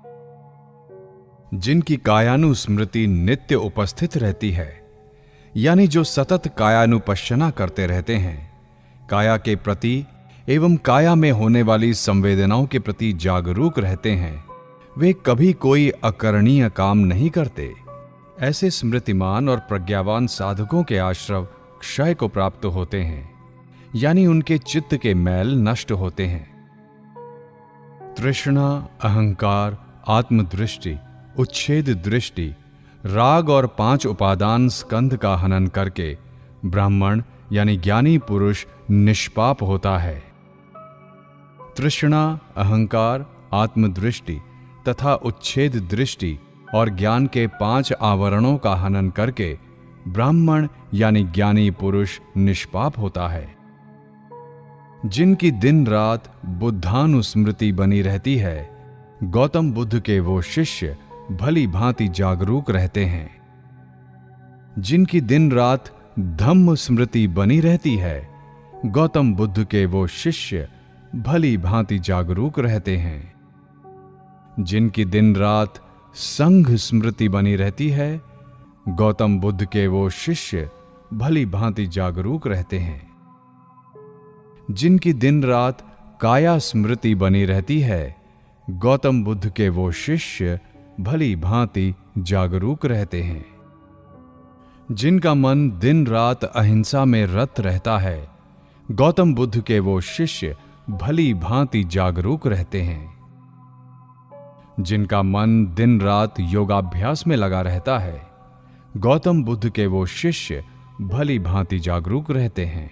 जिनकी कायानुस्मृति नित्य उपस्थित रहती है, यानी जो सतत कायानुपश्यना करते रहते हैं, काया के प्रति एवं काया में होने वाली संवेदनाओं के प्रति जागरूक रहते हैं, वे कभी कोई अकरणीय काम नहीं करते। ऐसे स्मृतिमान और प्रज्ञावान साधकों के आश्रव क्षय को प्राप्त होते हैं, यानी उनके चित्त के मैल नष्ट होते हैं। तृष्णा, अहंकार, आत्मदृष्टि, उच्छेद दृष्टि, राग और 5 उपादान स्कंध का हनन करके ब्राह्मण यानी ज्ञानी पुरुष निष्पाप होता है। तृष्णा, अहंकार, आत्मदृष्टि तथा उच्छेद दृष्टि और ज्ञान के 5 आवरणों का हनन करके ब्राह्मण यानी ज्ञानी पुरुष निष्पाप होता है। जिनकी दिन रात बुद्धानुस्मृति बनी रहती है, गौतम बुद्ध के वो शिष्य भली भांति जागरूक रहते हैं। जिनकी दिन रात धम्म स्मृति बनी रहती है, गौतम बुद्ध के वो शिष्य भली भांति जागरूक रहते हैं। जिनकी दिन रात संघ स्मृति बनी रहती है, गौतम बुद्ध के वो शिष्य भली भांति जागरूक रहते हैं। जिनकी दिन रात काया स्मृति बनी रहती है, गौतम बुद्ध के वो शिष्य भली भांति जागरूक रहते हैं। जिनका मन दिन रात अहिंसा में रत रहता है, गौतम बुद्ध के वो शिष्य भली भांति जागरूक रहते हैं। जिनका मन दिन रात योगाभ्यास में लगा रहता है, गौतम बुद्ध के वो शिष्य भली भांति जागरूक रहते हैं।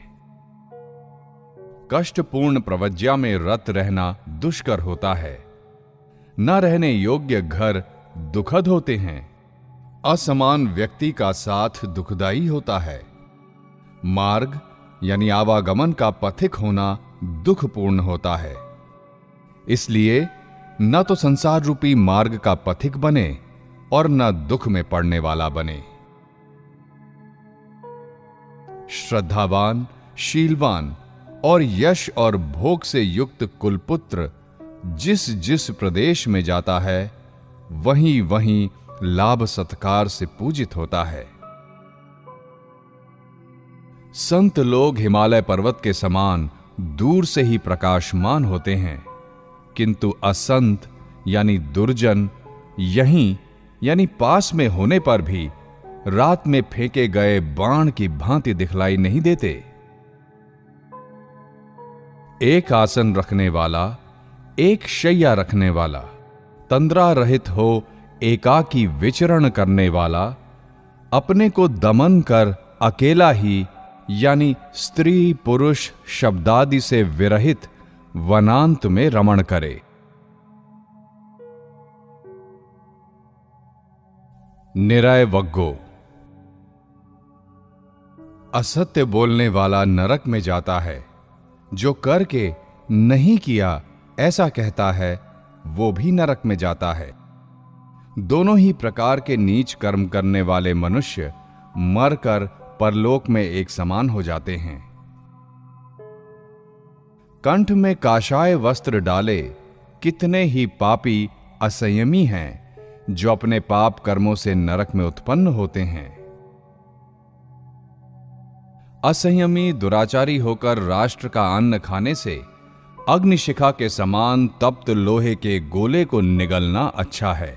कष्टपूर्ण प्रवज्ञा में रत रहना दुष्कर होता है। न रहने योग्य घर दुखद होते हैं। असमान व्यक्ति का साथ दुखदाई होता है। मार्ग यानी आवागमन का पथिक होना दुखपूर्ण होता है। इसलिए न तो संसार रूपी मार्ग का पथिक बने और न दुख में पड़ने वाला बने। श्रद्धावान, शीलवान और यश और भोग से युक्त कुलपुत्र जिस जिस प्रदेश में जाता है, वहीं वहीं लाभ सत्कार से पूजित होता है। संत लोग हिमालय पर्वत के समान दूर से ही प्रकाशमान होते हैं, किंतु असंत यानी दुर्जन यहीं यानी पास में होने पर भी रात में फेंके गए बाण की भांति दिखलाई नहीं देते। एक आसन रखने वाला, एक शैया रखने वाला, तंद्रा रहित हो एकाकी विचरण करने वाला, अपने को दमन कर अकेला ही यानी स्त्री पुरुष शब्दादि से विरहित वनांत में रमण करे। निरय वग्गो। असत्य बोलने वाला नरक में जाता है, जो करके नहीं किया ऐसा कहता है वो भी नरक में जाता है। दोनों ही प्रकार के नीच कर्म करने वाले मनुष्य मरकर परलोक में एक समान हो जाते हैं। कंठ में काशाय वस्त्र डाले कितने ही पापी असंयमी हैं, जो अपने पाप कर्मों से नरक में उत्पन्न होते हैं। असंयमी दुराचारी होकर राष्ट्र का अन्न खाने से अग्निशिखा के समान तप्त लोहे के गोले को निगलना अच्छा है।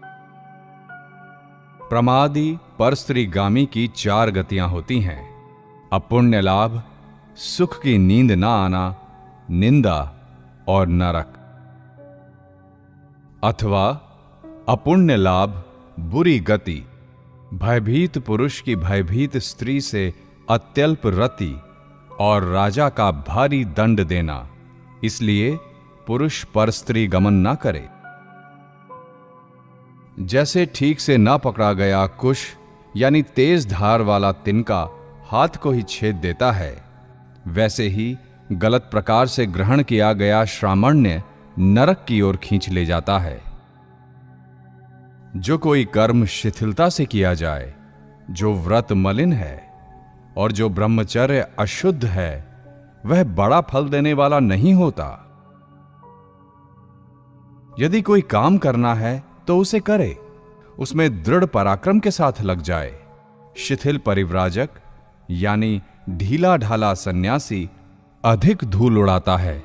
प्रमादी परस्त्रीगामी की 4 गतियां होती हैं: अपुण्य लाभ, सुख की नींद ना आना, निंदा और नरक। अथवा अपुण्य लाभ, बुरी गति, भयभीत पुरुष की भयभीत स्त्री से अत्यल्प रति और राजा का भारी दंड देना, इसलिए पुरुष पर स्त्री गमन ना करे। जैसे ठीक से ना पकड़ा गया कुश यानी तेज धार वाला तिनका हाथ को ही छेद देता है, वैसे ही गलत प्रकार से ग्रहण किया गया श्रामण्य नरक की ओर खींच ले जाता है। जो कोई कर्म शिथिलता से किया जाए, जो व्रत मलिन है और जो ब्रह्मचर्य अशुद्ध है, वह बड़ा फल देने वाला नहीं होता। यदि कोई काम करना है तो उसे करे, उसमें दृढ़ पराक्रम के साथ लग जाए। शिथिल परिव्राजक यानी ढीला ढाला सन्यासी अधिक धूल उड़ाता है।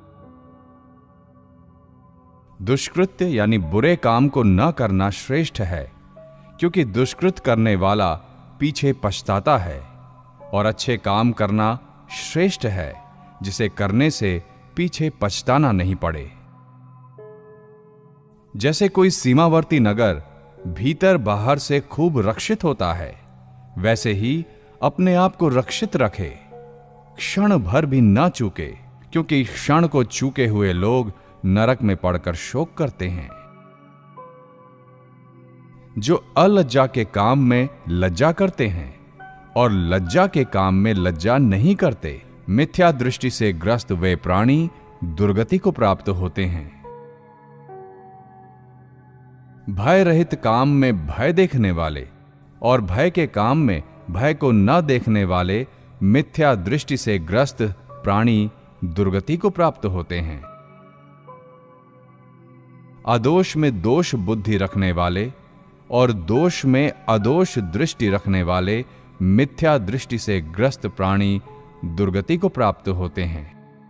दुष्कृत्य यानी बुरे काम को न करना श्रेष्ठ है, क्योंकि दुष्कृत करने वाला पीछे पछताता है, और अच्छे काम करना श्रेष्ठ है, जिसे करने से पीछे पछताना नहीं पड़े। जैसे कोई सीमावर्ती नगर भीतर बाहर से खूब रक्षित होता है, वैसे ही अपने आप को रक्षित रखे, क्षण भर भी ना चूके, क्योंकि क्षण को चूके हुए लोग नरक में पड़कर शोक करते हैं। जो अलज्जा के काम में लज्जा करते हैं और लज्जा के काम में लज्जा नहीं करते, मिथ्या दृष्टि से ग्रस्त वे प्राणी दुर्गति को प्राप्त होते हैं। भय रहित काम में भय देखने वाले और भय के काम में भय को न देखने वाले मिथ्या दृष्टि से ग्रस्त प्राणी दुर्गति को प्राप्त होते हैं। अदोष में दोष बुद्धि रखने वाले और दोष में अदोष दृष्टि रखने वाले मिथ्या दृष्टि से ग्रस्त प्राणी दुर्गति को प्राप्त होते हैं।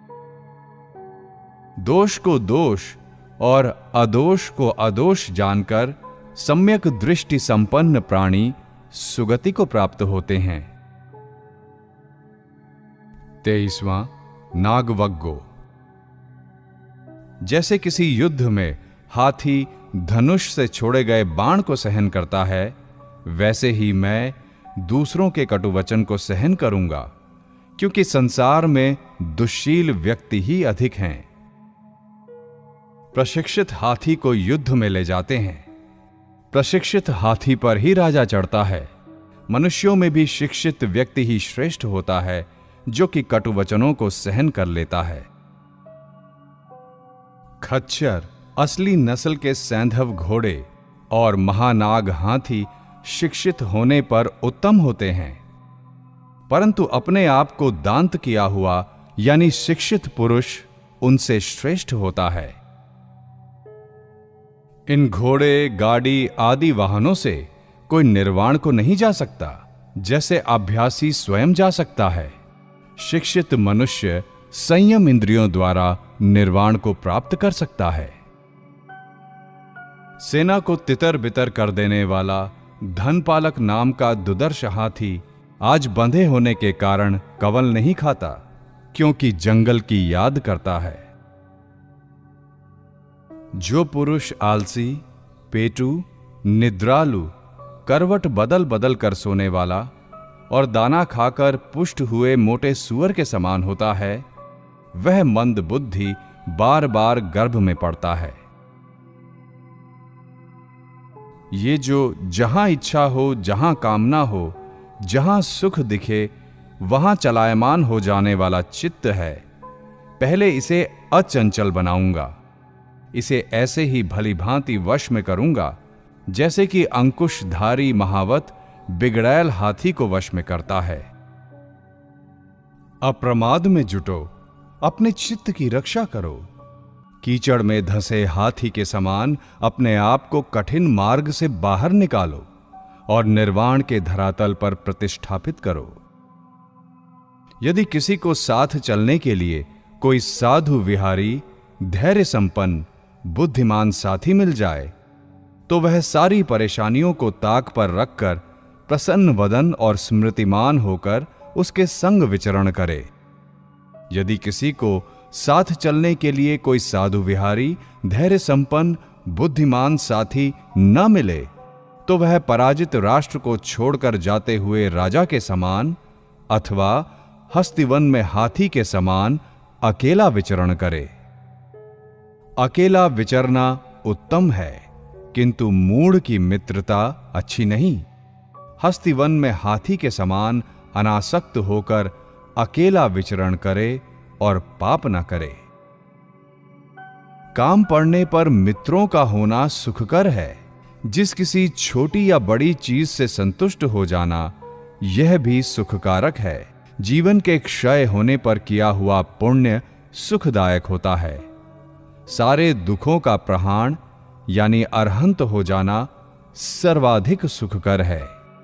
दोष को दोष और अदोष को अदोष जानकर सम्यक दृष्टि संपन्न प्राणी सुगति को प्राप्त होते हैं। 23वां नागवग्गो। जैसे किसी युद्ध में हाथी धनुष से छोड़े गए बाण को सहन करता है, वैसे ही मैं दूसरों के कटुवचन को सहन करूंगा, क्योंकि संसार में दुष्शील व्यक्ति ही अधिक हैं। प्रशिक्षित हाथी को युद्ध में ले जाते हैं, प्रशिक्षित हाथी पर ही राजा चढ़ता है। मनुष्यों में भी शिक्षित व्यक्ति ही श्रेष्ठ होता है, जो कि कटुवचनों को सहन कर लेता है। खच्चर असली नस्ल के सैंधव घोड़े और महानाग हाथी शिक्षित होने पर उत्तम होते हैं, परंतु अपने आप को दांत किया हुआ यानी शिक्षित पुरुष उनसे श्रेष्ठ होता है। इन घोड़े, गाड़ी आदि वाहनों से कोई निर्वाण को नहीं जा सकता, जैसे अभ्यासी स्वयं जा सकता है। शिक्षित मनुष्य संयम इंद्रियों द्वारा निर्वाण को प्राप्त कर सकता है। सेना को तितर बितर कर देने वाला धनपालक नाम का दुदर्श हाथी आज बंधे होने के कारण कवल नहीं खाता, क्योंकि जंगल की याद करता है। जो पुरुष आलसी, पेटू, निद्रालु, करवट बदल बदल कर सोने वाला और दाना खाकर पुष्ट हुए मोटे सूअर के समान होता है, वह मंद बुद्धि बार बार गर्भ में पड़ता है। ये जो जहां इच्छा हो, जहां कामना हो, जहां सुख दिखे वहां चलायमान हो जाने वाला चित्त है, पहले इसे अचंचल बनाऊंगा। इसे ऐसे ही भली भांति वश में करूंगा जैसे कि अंकुशधारी महावत बिगड़ैल हाथी को वश में करता है। अप्रमाद में जुटो, अपने चित्त की रक्षा करो। कीचड़ में धंसे हाथी के समान अपने आप को कठिन मार्ग से बाहर निकालो और निर्वाण के धरातल पर प्रतिष्ठापित करो। यदि किसी को साथ चलने के लिए कोई साधु विहारी, धैर्य संपन्न, बुद्धिमान साथी मिल जाए तो वह सारी परेशानियों को ताक पर रखकर प्रसन्न वदन और स्मृतिमान होकर उसके संग विचरण करे। यदि किसी को साथ चलने के लिए कोई साधु विहारी, धैर्य संपन्न, बुद्धिमान साथी न मिले तो वह पराजित राष्ट्र को छोड़कर जाते हुए राजा के समान अथवा हस्तिवन में हाथी के समान अकेला विचरण करे। अकेला विचरना उत्तम है, किंतु मूढ़ की मित्रता अच्छी नहीं। हस्तिवन में हाथी के समान अनासक्त होकर अकेला विचरण करे और पाप न करे। काम पड़ने पर मित्रों का होना सुखकर है। जिस किसी छोटी या बड़ी चीज से संतुष्ट हो जाना, यह भी सुखकारक है। जीवन के क्षय होने पर किया हुआ पुण्य सुखदायक होता है। सारे दुखों का प्रहाण यानी अरहंत हो जाना सर्वाधिक सुखकर है।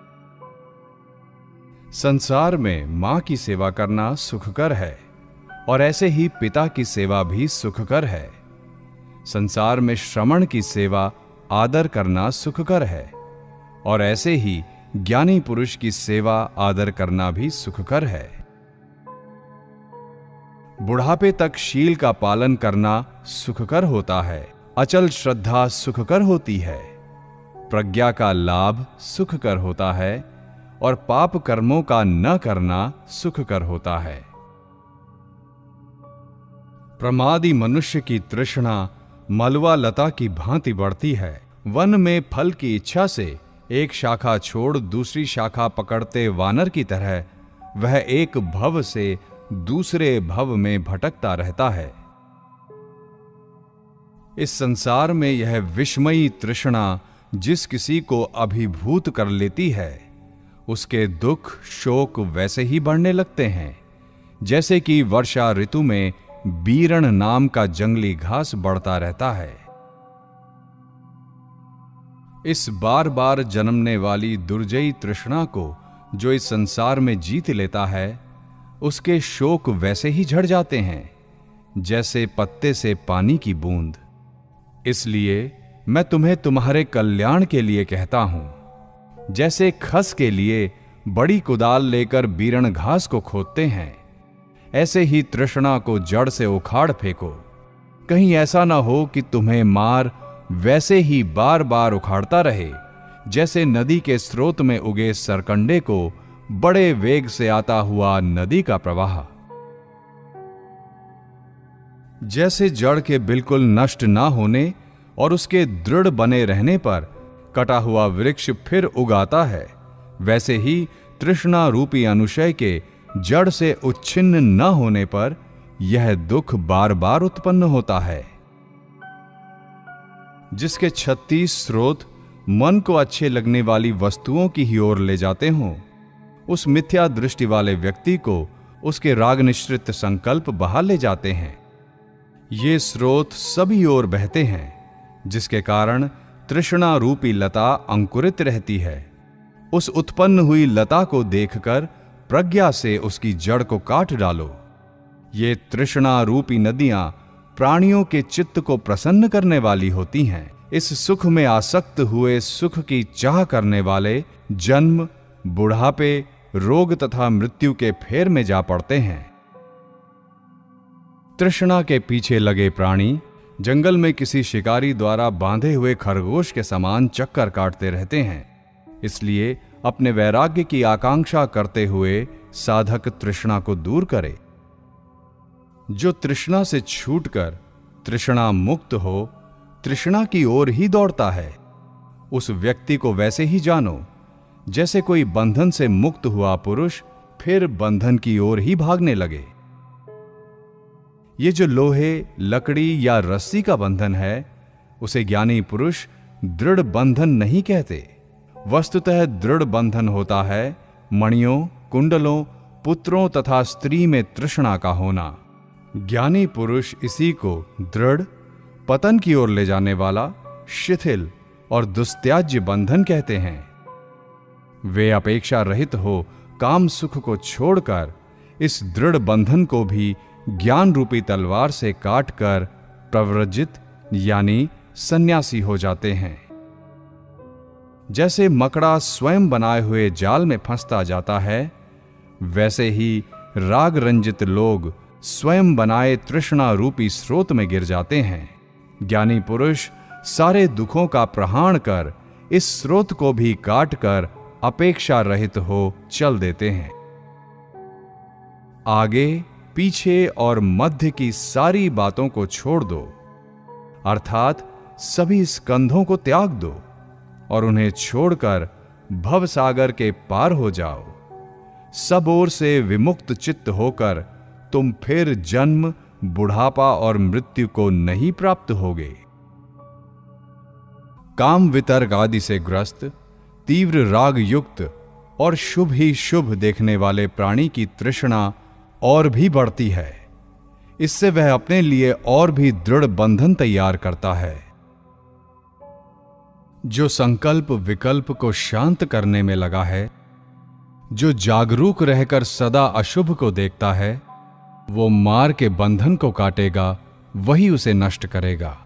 संसार में मां की सेवा करना सुखकर है और ऐसे ही पिता की सेवा भी सुखकर है। संसार में श्रमण की सेवा आदर करना सुखकर है और ऐसे ही ज्ञानी पुरुष की सेवा आदर करना भी सुखकर है। बुढ़ापे तक शील का पालन करना सुखकर होता है। अचल श्रद्धा सुखकर होती है। प्रज्ञा का लाभ सुखकर होता है और पाप कर्मों का न करना सुखकर होता है। प्रमादी मनुष्य की तृष्णा मलवा लता की भांति बढ़ती है। वन में फल की इच्छा से एक शाखा छोड़ दूसरी शाखा पकड़ते वानर की तरह वह एक भव से दूसरे भव में भटकता रहता है। इस संसार में यह विस्मयी तृष्णा जिस किसी को अभिभूत कर लेती है, उसके दुख शोक वैसे ही बढ़ने लगते हैं जैसे कि वर्षा ऋतु में बीरण नाम का जंगली घास बढ़ता रहता है। इस बार बार जन्मने वाली दुर्जयी तृष्णा को जो इस संसार में जीत लेता है, उसके शोक वैसे ही झड़ जाते हैं जैसे पत्ते से पानी की बूंद। इसलिए मैं तुम्हें तुम्हारे कल्याण के लिए कहता हूं। जैसे खस के लिए बड़ी कुदाल लेकर बीरण घास को खोदते हैं, ऐसे ही तृष्णा को जड़ से उखाड़ फेंको। कहीं ऐसा ना हो कि तुम्हें मार वैसे ही बार बार उखाड़ता रहे जैसे नदी के स्रोत में उगे सरकंडे को बड़े वेग से आता हुआ नदी का प्रवाह। जैसे जड़ के बिल्कुल नष्ट ना होने और उसके दृढ़ बने रहने पर कटा हुआ वृक्ष फिर उगाता है, वैसे ही तृष्णा रूपी अनुशय के जड़ से उच्छिन्न न होने पर यह दुख बार बार उत्पन्न होता है। जिसके 36 स्रोत मन को अच्छे लगने वाली वस्तुओं की ही ओर ले जाते हों, उस मिथ्या दृष्टि वाले व्यक्ति को उसके राग निश्रित संकल्प बहा ले जाते हैं। ये स्रोत सभी ओर बहते हैं, जिसके कारण तृष्णा रूपी लता अंकुरित रहती है। उस उत्पन्न हुई लता को देखकर प्रज्ञा से उसकी जड़ को काट डालो। ये तृष्णा रूपी नदियां प्राणियों के चित्त को प्रसन्न करने वाली होती हैं। इस सुख में आसक्त हुए सुख की चाह करने वाले जन्म, बुढ़ापे, रोग तथा मृत्यु के फेर में जा पड़ते हैं। तृष्णा के पीछे लगे प्राणी जंगल में किसी शिकारी द्वारा बांधे हुए खरगोश के समान चक्कर काटते रहते हैं। इसलिए अपने वैराग्य की आकांक्षा करते हुए साधक तृष्णा को दूर करे। जो तृष्णा से छूटकर तृष्णा मुक्त हो, तृष्णा की ओर ही दौड़ता है, उस व्यक्ति को वैसे ही जानो जैसे कोई बंधन से मुक्त हुआ पुरुष फिर बंधन की ओर ही भागने लगे। ये जो लोहे, लकड़ी या रस्सी का बंधन है, उसे ज्ञानी पुरुष दृढ़ बंधन नहीं कहते। वस्तुतः दृढ़ बंधन होता है मणियों, कुंडलों, पुत्रों तथा स्त्री में तृष्णा का होना। ज्ञानी पुरुष इसी को दृढ़, पतन की ओर ले जाने वाला, शिथिल और दुस्त्याज्य बंधन कहते हैं। वे अपेक्षा रहित हो काम सुख को छोड़कर इस दृढ़ बंधन को भी ज्ञान रूपी तलवार से काटकर प्रव्रजित यानी सन्यासी हो जाते हैं। जैसे मकड़ा स्वयं बनाए हुए जाल में फंसता जाता है, वैसे ही राग रंजित लोग स्वयं बनाए तृष्णा रूपी स्रोत में गिर जाते हैं। ज्ञानी पुरुष सारे दुखों का प्रहाण कर इस स्रोत को भी काट कर अपेक्षा रहित हो चल देते हैं। आगे, पीछे और मध्य की सारी बातों को छोड़ दो, अर्थात सभी स्कंधों को त्याग दो और उन्हें छोड़कर भवसागर के पार हो जाओ। सब ओर से विमुक्त चित्त होकर तुम फिर जन्म, बुढ़ापा और मृत्यु को नहीं प्राप्त होगे। काम वितर्क आदि से ग्रस्त, तीव्र राग युक्त और शुभ ही शुभ देखने वाले प्राणी की तृष्णा और भी बढ़ती है। इससे वह अपने लिए और भी दृढ़ बंधन तैयार करता है। जो संकल्प विकल्प को शांत करने में लगा है, जो जागरूक रहकर सदा अशुभ को देखता है, वो मार के बंधन को काटेगा, वही उसे नष्ट करेगा।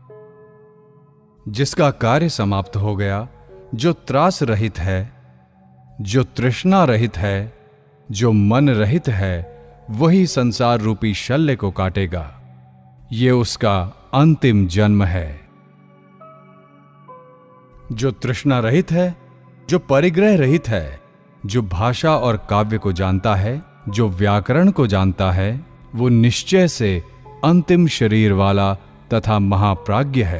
जिसका कार्य समाप्त हो गया, जो त्रास रहित है, जो तृष्णा रहित है, जो मन रहित है, वही संसार रूपी शल्य को काटेगा। ये उसका अंतिम जन्म है। जो तृष्णा रहित है, जो परिग्रह रहित है, जो भाषा और काव्य को जानता है, जो व्याकरण को जानता है, वो निश्चय से अंतिम शरीर वाला तथा महाप्राज्ञ है।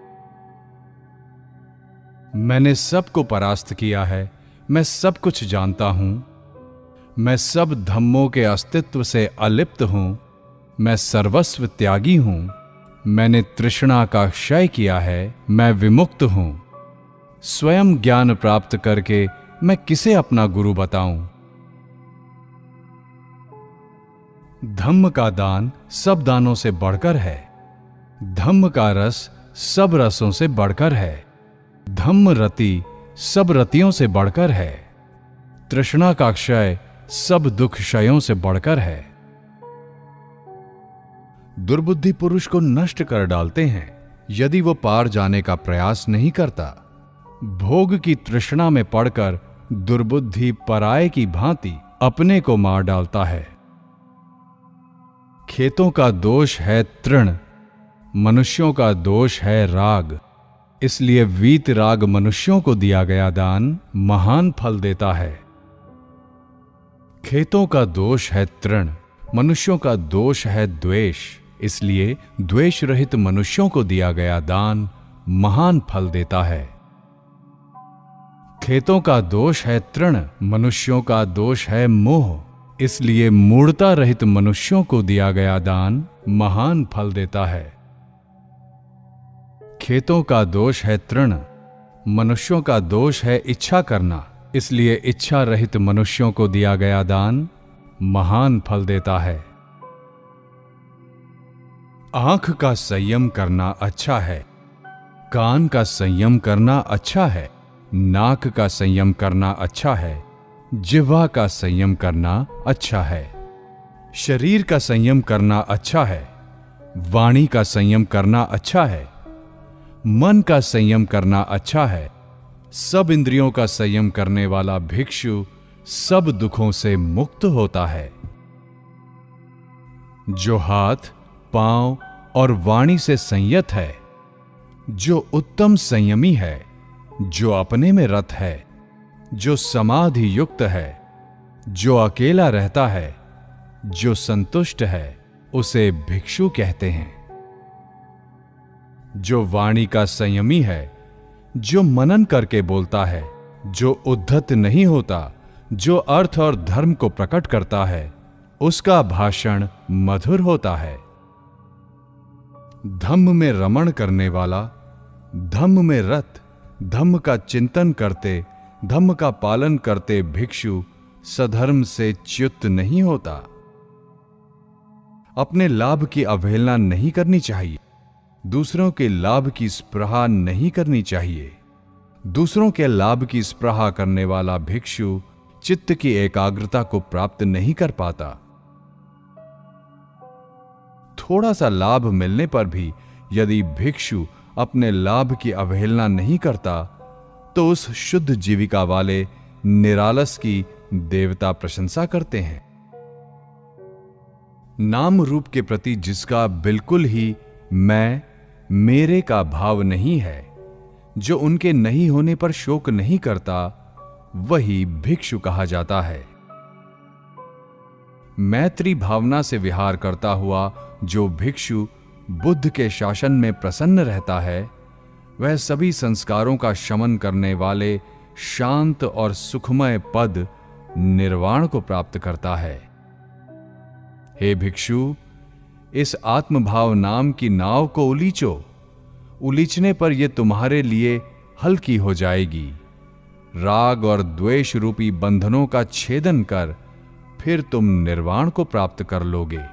मैंने सबको परास्त किया है, मैं सब कुछ जानता हूं, मैं सब धम्मों के अस्तित्व से अलिप्त हूं, मैं सर्वस्व त्यागी हूं, मैंने तृष्णा का क्षय किया है, मैं विमुक्त हूं। स्वयं ज्ञान प्राप्त करके मैं किसे अपना गुरु बताऊं? धम्म का दान सब दानों से बढ़कर है। धम्म का रस सब रसों से बढ़कर है। धम्म रति सब रतियों से बढ़कर है। तृष्णा का क्षय सब दुख क्षयों से बढ़कर है। दुर्बुद्धि पुरुष को नष्ट कर डालते हैं यदि वो पार जाने का प्रयास नहीं करता। भोग की तृष्णा में पड़कर दुर्बुद्धि पराये की भांति अपने को मार डालता है। खेतों का दोष है तृण, मनुष्यों का दोष है राग। इसलिए वीत राग मनुष्यों को दिया गया दान महान फल देता है। खेतों का दोष है तृण, मनुष्यों का दोष है द्वेष। इसलिए द्वेष रहित मनुष्यों को दिया गया दान महान फल देता है। खेतों का दोष है तृण, मनुष्यों का दोष है मोह। इसलिए मूढ़ता रहित मनुष्यों को दिया गया दान महान फल देता है। खेतों का दोष है तृण, मनुष्यों का दोष है इच्छा करना। इसलिए इच्छा रहित मनुष्यों को दिया गया दान महान फल देता है। आंख का संयम करना अच्छा है, कान का संयम करना अच्छा है, नाक का संयम करना अच्छा है, जिह्वा का संयम करना अच्छा है, शरीर का संयम करना अच्छा है, वाणी का संयम करना अच्छा है, मन का संयम करना अच्छा है। सब इंद्रियों का संयम करने वाला भिक्षु सब दुखों से मुक्त होता है। जो हाथ, पांव और वाणी से संयत है, जो उत्तम संयमी है, जो अपने में रत है, जो समाधि युक्त है, जो अकेला रहता है, जो संतुष्ट है, उसे भिक्षु कहते हैं। जो वाणी का संयमी है, जो मनन करके बोलता है, जो उद्धत नहीं होता, जो अर्थ और धर्म को प्रकट करता है, उसका भाषण मधुर होता है। धम्म में रमण करने वाला, धम्म में रत, धम्म का चिंतन करते, धम्म का पालन करते भिक्षु सधर्म से च्युत नहीं होता। अपने लाभ की अवहेलना नहीं करनी चाहिए, दूसरों के लाभ की स्पृहा नहीं करनी चाहिए। दूसरों के लाभ की स्पृहा करने वाला भिक्षु चित्त की एकाग्रता को प्राप्त नहीं कर पाता। थोड़ा सा लाभ मिलने पर भी यदि भिक्षु अपने लाभ की अवहेलना नहीं करता, तो उस शुद्ध जीविका वाले निरालस की देवता प्रशंसा करते हैं। नाम रूप के प्रति जिसका बिल्कुल ही मैं, मेरे का भाव नहीं है, जो उनके नहीं होने पर शोक नहीं करता, वही भिक्षु कहा जाता है। मैत्री भावना से विहार करता हुआ जो भिक्षु बुद्ध के शासन में प्रसन्न रहता है, वह सभी संस्कारों का शमन करने वाले शांत और सुखमय पद निर्वाण को प्राप्त करता है। हे भिक्षु, इस आत्मभाव नाम की नाव को उलीचो। उलीचने पर यह तुम्हारे लिए हल्की हो जाएगी। राग और द्वेष रूपी बंधनों का छेदन कर फिर तुम निर्वाण को प्राप्त कर लोगे।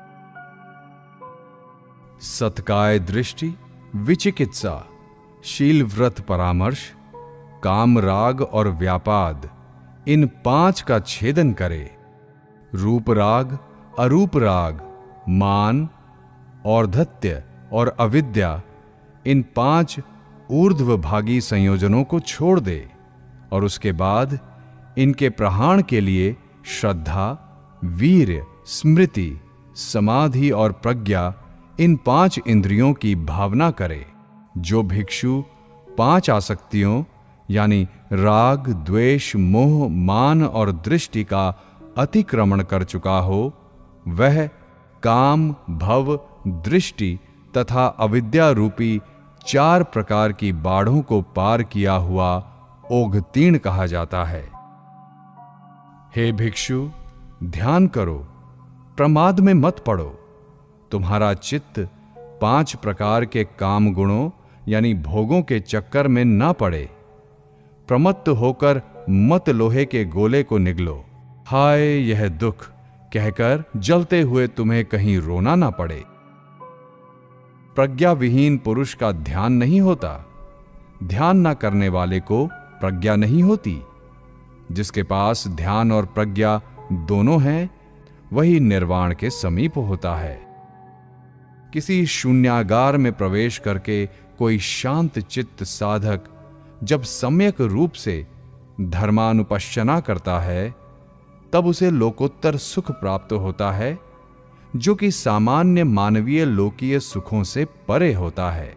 सत्काय दृष्टि, विचिकित्सा, शील व्रत परामर्श, काम राग और व्यापाद, इन 5 का छेदन करे। रूप राग, अरूप राग, मान, और्धत्य और अविद्या, इन 5 ऊर्ध्वभागी संयोजनों को छोड़ दे और उसके बाद इनके प्रहाण के लिए श्रद्धा, वीर्य, स्मृति, समाधि और प्रज्ञा, इन 5 इंद्रियों की भावना करे। जो भिक्षु 5 आसक्तियों यानी राग, द्वेष, मोह, मान और दृष्टि का अतिक्रमण कर चुका हो, वह काम, भव, दृष्टि तथा अविद्या रूपी 4 प्रकार की बाढ़ों को पार किया हुआ ओघतीर्ण कहा जाता है। हे भिक्षु, ध्यान करो, प्रमाद में मत पड़ो। तुम्हारा चित्त 5 प्रकार के काम गुणों यानी भोगों के चक्कर में ना पड़े। प्रमत्त होकर मत लोहे के गोले को निगलो। हाय यह दुख कहकर जलते हुए तुम्हें कहीं रोना ना पड़े। प्रज्ञा विहीन पुरुष का ध्यान नहीं होता। ध्यान ना करने वाले को प्रज्ञा नहीं होती। जिसके पास ध्यान और प्रज्ञा दोनों हैं, वही निर्वाण के समीप होता है। किसी शून्यागार में प्रवेश करके कोई शांत चित्त साधक जब सम्यक रूप से धर्मानुपश्चना करता है, तब उसे लोकोत्तर सुख प्राप्त होता है, जो कि सामान्य मानवीय लोकीय सुखों से परे होता है।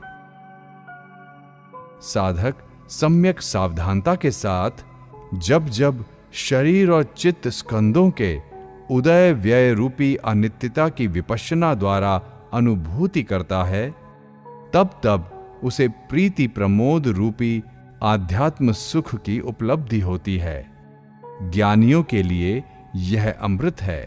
साधक सम्यक सावधानता के साथ जब जब शरीर और चित्त स्कंदों के उदय व्यय रूपी अनित्यता की विपश्यना द्वारा अनुभूति करता है, तब तब उसे प्रीति प्रमोद रूपी आध्यात्म सुख की उपलब्धि होती है। ज्ञानियों के लिए यह अमृत है।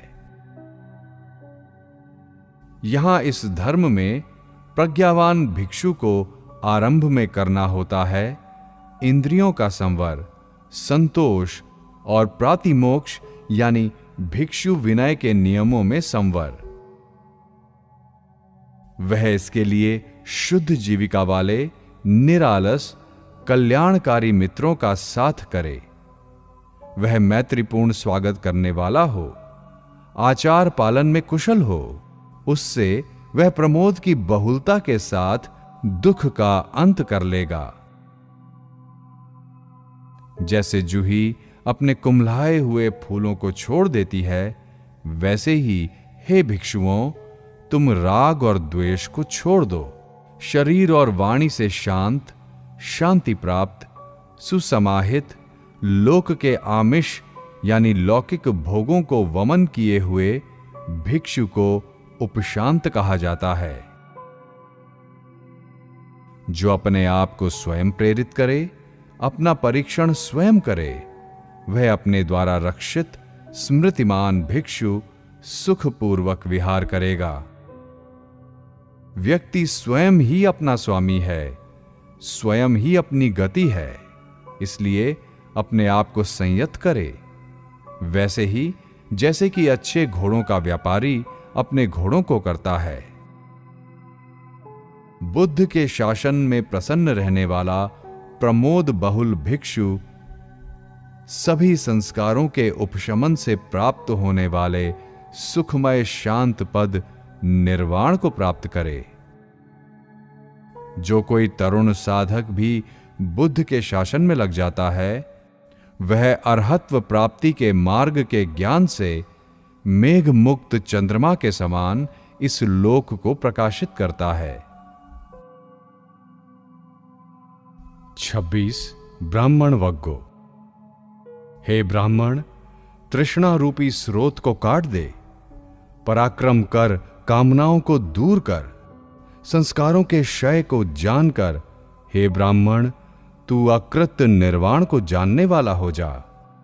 यहां इस धर्म में प्रज्ञावान भिक्षु को आरंभ में करना होता है इंद्रियों का संवर, संतोष और प्रातिमोक्ष यानी भिक्षु विनय के नियमों में संवर। वह इसके लिए शुद्ध जीविका वाले निरालस कल्याणकारी मित्रों का साथ करे। वह मैत्रीपूर्ण स्वागत करने वाला हो, आचार पालन में कुशल हो। उससे वह प्रमोद की बहुलता के साथ दुख का अंत कर लेगा। जैसे जूही अपने कुम्हलाए हुए फूलों को छोड़ देती है, वैसे ही हे भिक्षुओं, तुम राग और द्वेष को छोड़ दो। शरीर और वाणी से शांत, शांति प्राप्त, सुसमाहित, लोक के आमिष यानी लौकिक भोगों को वमन किए हुए भिक्षु को उपशांत कहा जाता है। जो अपने आप को स्वयं प्रेरित करे, अपना परीक्षण स्वयं करे, वह अपने द्वारा रक्षित स्मृतिमान भिक्षु सुखपूर्वक विहार करेगा। व्यक्ति स्वयं ही अपना स्वामी है, स्वयं ही अपनी गति है, इसलिए अपने आप को संयत करे। वैसे ही जैसे कि अच्छे घोड़ों का व्यापारी अपने घोड़ों को करता है। बुद्ध के शासन में प्रसन्न रहने वाला प्रमोद बहुल भिक्षु सभी संस्कारों के उपशमन से प्राप्त होने वाले सुखमय शांत पद निर्वाण को प्राप्त करे। जो कोई तरुण साधक भी बुद्ध के शासन में लग जाता है, वह अरहत्व प्राप्ति के मार्ग के ज्ञान से मेघ मुक्त चंद्रमा के समान इस लोक को प्रकाशित करता है। 26 ब्राह्मण वग्गो। हे ब्राह्मण, तृष्णा रूपी स्रोत को काट दे, पराक्रम कर कामनाओं को दूर कर, संस्कारों के क्षय को जानकर हे ब्राह्मण तू अकृत निर्वाण को जानने वाला हो जा।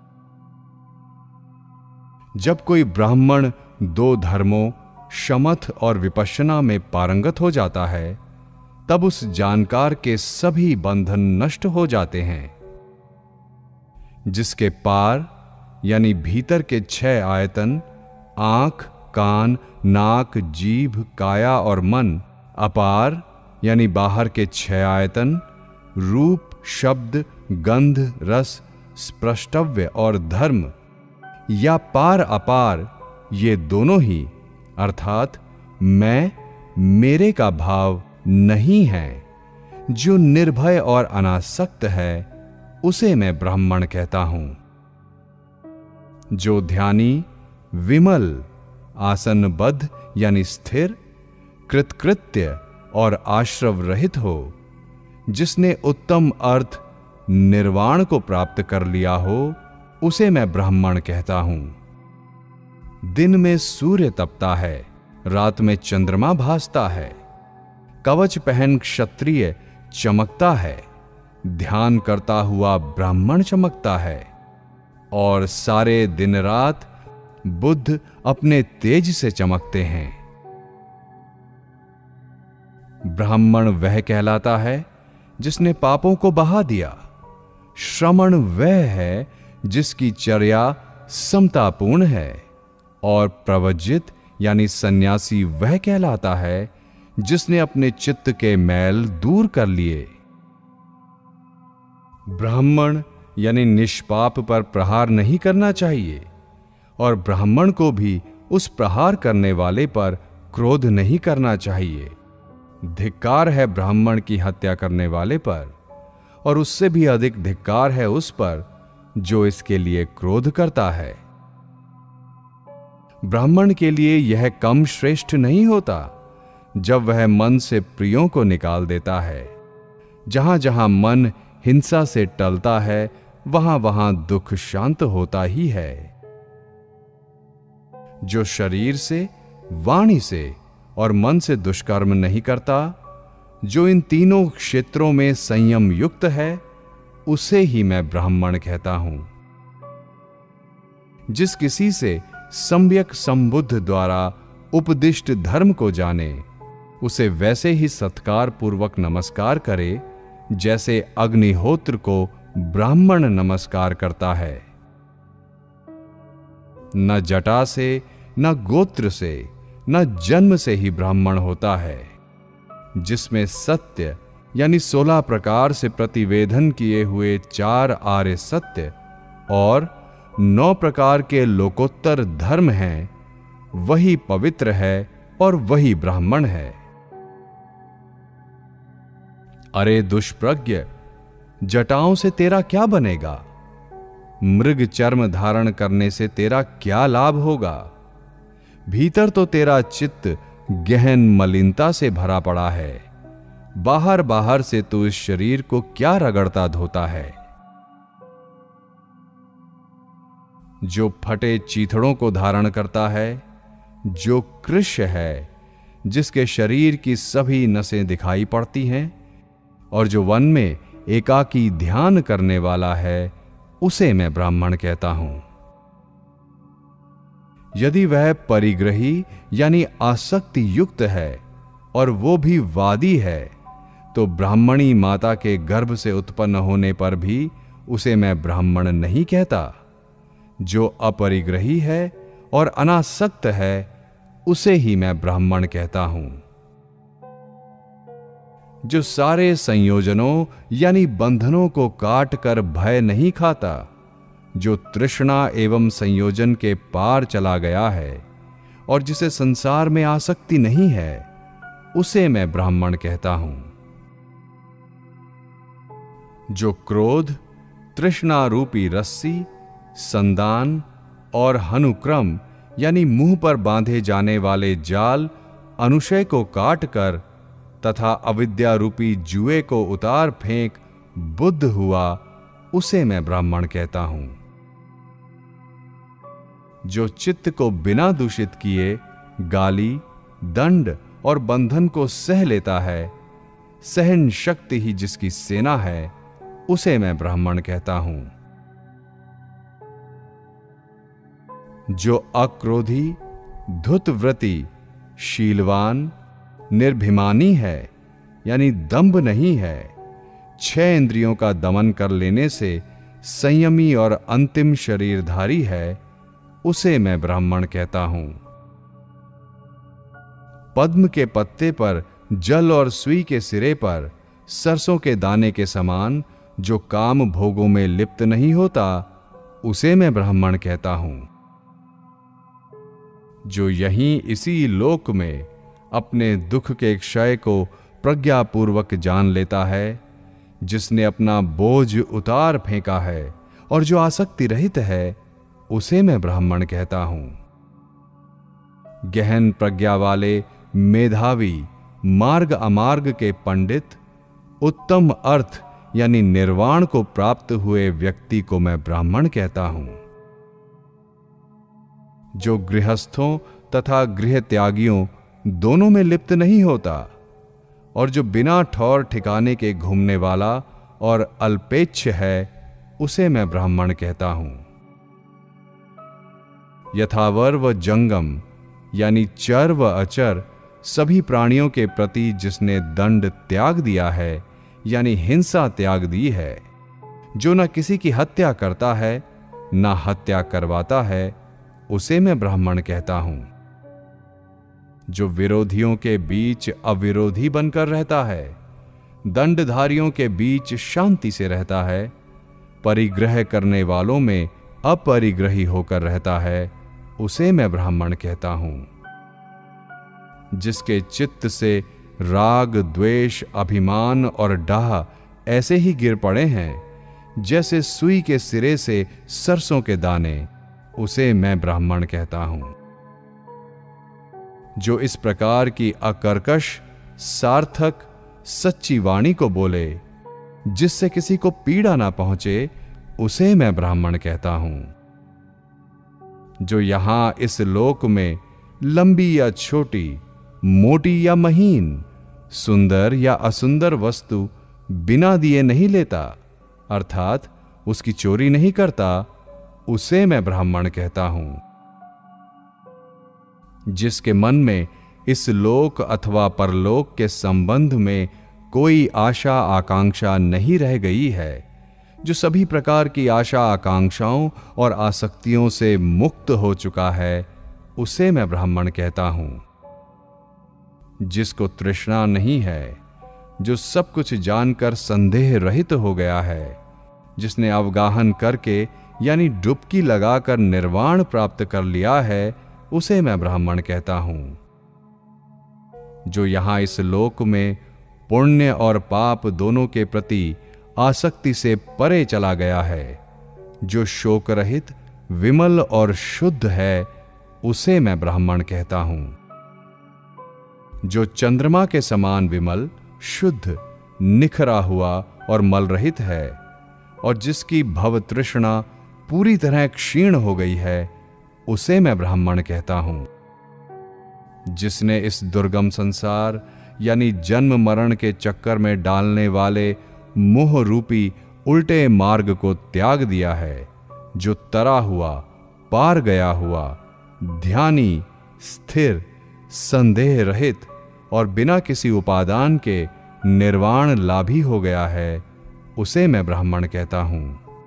जब कोई ब्राह्मण दो धर्मों शमथ और विपश्यना में पारंगत हो जाता है, तब उस जानकार के सभी बंधन नष्ट हो जाते हैं। जिसके पार यानी भीतर के 6 आयतन आंख, कान, नाक, जीभ, काया और मन, अपार यानी बाहर के 6 आयतन रूप, शब्द, गंध, रस, स्पृष्टव्य और धर्म, या पार अपार, ये दोनों ही अर्थात मैं मेरे का भाव नहीं है, जो निर्भय और अनासक्त है, उसे मैं ब्राह्मण कहता हूं। जो ध्यानी, विमल, आसनबद्ध यानी स्थिर, कृतकृत्य और आश्रव रहित हो, जिसने उत्तम अर्थ निर्वाण को प्राप्त कर लिया हो, उसे मैं ब्राह्मण कहता हूं। दिन में सूर्य तपता है, रात में चंद्रमा भासता है, कवच पहन क्षत्रिय चमकता है, ध्यान करता हुआ ब्राह्मण चमकता है, और सारे दिन रात बुद्ध अपने तेज से चमकते हैं। ब्राह्मण वह कहलाता है जिसने पापों को बहा दिया। श्रमण वह है जिसकी चर्या समतापूर्ण है, और प्रवज्जित यानी सन्यासी वह कहलाता है जिसने अपने चित्त के मैल दूर कर लिए। ब्राह्मण यानी निष्पाप पर प्रहार नहीं करना चाहिए, और ब्राह्मण को भी उस प्रहार करने वाले पर क्रोध नहीं करना चाहिए। धिक्कार है ब्राह्मण की हत्या करने वाले पर, और उससे भी अधिक धिक्कार है उस पर जो इसके लिए क्रोध करता है। ब्राह्मण के लिए यह कम श्रेष्ठ नहीं होता जब वह मन से प्रियों को निकाल देता है। जहां जहां मन हिंसा से टलता है, वहां वहां दुख शांत होता ही है। जो शरीर से, वाणी से और मन से दुष्कर्म नहीं करता, जो इन तीनों क्षेत्रों में संयम युक्त है, उसे ही मैं ब्राह्मण कहता हूं। जिस किसी से सम्यक संबुद्ध द्वारा उपदिष्ट धर्म को जाने, उसे वैसे ही सत्कार पूर्वक नमस्कार करे जैसे अग्निहोत्र को ब्राह्मण नमस्कार करता है। न जटा से, न गोत्र से, न जन्म से ही ब्राह्मण होता है। जिसमें सत्य यानी 16 प्रकार से प्रतिवेदन किए हुए 4 आर्य सत्य और 9 प्रकार के लोकोत्तर धर्म हैं, वही पवित्र है और वही ब्राह्मण है। अरे दुष्प्रज्ञ, जटाओं से तेरा क्या बनेगा? मृग चर्म धारण करने से तेरा क्या लाभ होगा? भीतर तो तेरा चित्त गहन मलिनता से भरा पड़ा है, बाहर बाहर से तू इस शरीर को क्या रगड़ता धोता है। जो फटे चीथड़ों को धारण करता है, जो कृष्य है, जिसके शरीर की सभी नसें दिखाई पड़ती हैं, और जो वन में एकाकी ध्यान करने वाला है, उसे मैं ब्राह्मण कहता हूं। यदि वह परिग्रही यानी आसक्ति युक्त है और वो भी वादी है, तो ब्राह्मणी माता के गर्भ से उत्पन्न होने पर भी उसे मैं ब्राह्मण नहीं कहता। जो अपरिग्रही है और अनासक्त है, उसे ही मैं ब्राह्मण कहता हूं। जो सारे संयोजनों यानी बंधनों को काट कर भय नहीं खाता, जो तृष्णा एवं संयोजन के पार चला गया है और जिसे संसार में आसक्ति नहीं है, उसे मैं ब्राह्मण कहता हूं। जो क्रोध, तृष्णा रूपी रस्सी, संदान और हनुक्रम यानी मुंह पर बांधे जाने वाले जाल अनुशय को काट कर तथा अविद्या रूपी जुए को उतार फेंक बुद्ध हुआ, उसे मैं ब्राह्मण कहता हूं। जो चित्त को बिना दूषित किए गाली, दंड और बंधन को सह लेता है, सहन शक्ति ही जिसकी सेना है, उसे मैं ब्राह्मण कहता हूं। जो अक्रोधी, धुतव्रती, शीलवान, निर्भिमानी है यानी दंभ नहीं है, 6 इंद्रियों का दमन कर लेने से संयमी और अंतिम शरीरधारी है, उसे मैं ब्राह्मण कहता हूं। पद्म के पत्ते पर जल और सुई के सिरे पर सरसों के दाने के समान जो काम भोगों में लिप्त नहीं होता, उसे मैं ब्राह्मण कहता हूं। जो यहीं इसी लोक में अपने दुख के क्षय को प्रज्ञापूर्वक जान लेता है, जिसने अपना बोझ उतार फेंका है और जो आसक्ति रहित है, उसे मैं ब्राह्मण कहता हूं। गहन प्रज्ञा वाले मेधावी मार्ग अमार्ग के पंडित, उत्तम अर्थ यानी निर्वाण को प्राप्त हुए व्यक्ति को मैं ब्राह्मण कहता हूं। जो गृहस्थों तथा गृह त्यागियों दोनों में लिप्त नहीं होता और जो बिना ठौर ठिकाने के घूमने वाला और अल्पेच्छ है, उसे मैं ब्राह्मण कहता हूं। यथावर व जंगम यानी चर व अचर सभी प्राणियों के प्रति जिसने दंड त्याग दिया है यानी हिंसा त्याग दी है, जो न किसी की हत्या करता है न हत्या करवाता है, उसे मैं ब्राह्मण कहता हूं। जो विरोधियों के बीच अविरोधी बनकर रहता है, दंडधारियों के बीच शांति से रहता है, परिग्रह करने वालों में अपरिग्रही होकर रहता है, उसे मैं ब्राह्मण कहता हूं। जिसके चित्त से राग, द्वेष, अभिमान और डाह ऐसे ही गिर पड़े हैं जैसे सुई के सिरे से सरसों के दाने, उसे मैं ब्राह्मण कहता हूं। जो इस प्रकार की अकर्कश, सार्थक, सच्ची वाणी को बोले, जिससे किसी को पीड़ा ना पहुंचे, उसे मैं ब्राह्मण कहता हूं। जो यहां इस लोक में लंबी या छोटी, मोटी या महीन, सुंदर या असुंदर वस्तु बिना दिए नहीं लेता, अर्थात उसकी चोरी नहीं करता, उसे मैं ब्राह्मण कहता हूं। जिसके मन में इस लोक अथवा परलोक के संबंध में कोई आशा आकांक्षा नहीं रह गई है, जो सभी प्रकार की आशा आकांक्षाओं और आसक्तियों से मुक्त हो चुका है, उसे मैं ब्राह्मण कहता हूं। जिसको तृष्णा नहीं है, जो सब कुछ जानकर संदेह रहित हो गया है, जिसने अवगाहन करके यानी डुबकी लगाकर निर्वाण प्राप्त कर लिया है, उसे मैं ब्राह्मण कहता हूं। जो यहां इस लोक में पुण्य और पाप दोनों के प्रति आसक्ति से परे चला गया है, जो शोक रहित, विमल और शुद्ध है, उसे मैं ब्राह्मण कहता हूं। जो चंद्रमा के समान विमल, शुद्ध, निखरा हुआ और मल रहित है और जिसकी भव तृष्णा पूरी तरह क्षीण हो गई है, उसे मैं ब्राह्मण कहता हूं। जिसने इस दुर्गम संसार यानी जन्म मरण के चक्कर में डालने वाले मोह रूपी उल्टे मार्ग को त्याग दिया है, जो तरा हुआ, पार गया हुआ, ध्यानी, स्थिर, संदेह रहित और बिना किसी उपादान के निर्वाण लाभी हो गया है, उसे मैं ब्राह्मण कहता हूं।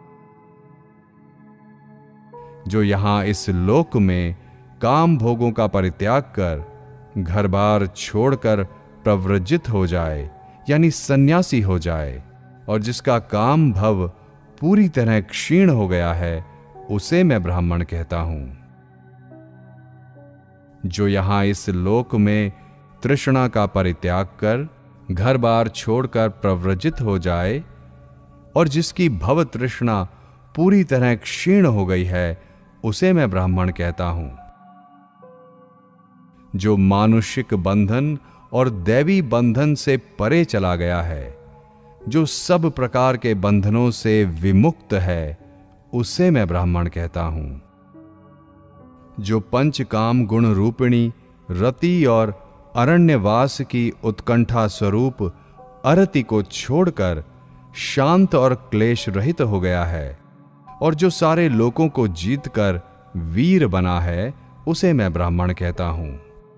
जो यहां इस लोक में काम भोगों का परित्याग कर घर बार छोड़कर प्रव्रजित हो जाए, यानी सन्यासी हो जाए, और जिसका काम भव पूरी तरह क्षीण हो गया है, उसे मैं ब्राह्मण कहता हूं। जो यहां इस लोक में तृष्णा का परित्याग कर घर बार छोड़कर प्रव्रजित हो जाए, और जिसकी भव तृष्णा पूरी तरह क्षीण हो गई है, उसे मैं ब्राह्मण कहता हूं। जो मानुषिक बंधन और दैवी बंधन से परे चला गया है, जो सब प्रकार के बंधनों से विमुक्त है, उसे मैं ब्राह्मण कहता हूं। जो पंचकाम गुण रूपिणी रति और अरण्यवास की उत्कंठा स्वरूप अरति को छोड़कर शांत और क्लेश रहित हो गया है, और जो सारे लोकों को जीतकर वीर बना है, उसे मैं ब्राह्मण कहता हूं।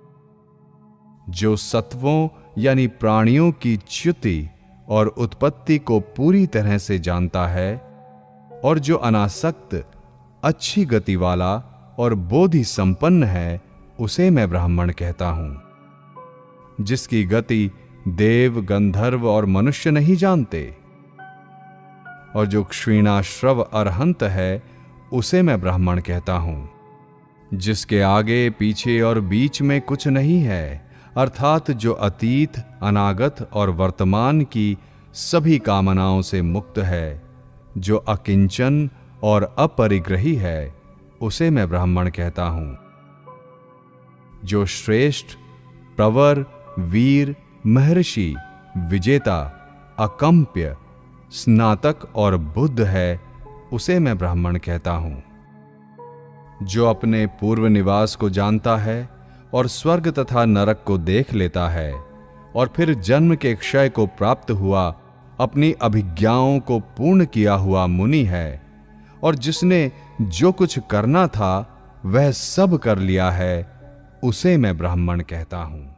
जो सत्वों यानी प्राणियों की च्युति और उत्पत्ति को पूरी तरह से जानता है, और जो अनासक्त, अच्छी गति वाला और बोधि संपन्न है, उसे मैं ब्राह्मण कहता हूं। जिसकी गति देव, गंधर्व और मनुष्य नहीं जानते, और जो क्षीणाश्रव अरहंत है, उसे मैं ब्राह्मण कहता हूं। जिसके आगे पीछे और बीच में कुछ नहीं है, अर्थात जो अतीत, अनागत और वर्तमान की सभी कामनाओं से मुक्त है, जो अकिंचन और अपरिग्रही है, उसे मैं ब्राह्मण कहता हूं। जो श्रेष्ठ, प्रवर, वीर, महर्षि, विजेता, अकंप्य, स्नातक और बुद्ध है, उसे मैं ब्राह्मण कहता हूं। जो अपने पूर्व निवास को जानता है और स्वर्ग तथा नरक को देख लेता है, और फिर जन्म के क्षय को प्राप्त हुआ अपनी अभिज्ञाओं को पूर्ण किया हुआ मुनि है, और जिसने जो कुछ करना था वह सब कर लिया है, उसे मैं ब्राह्मण कहता हूं।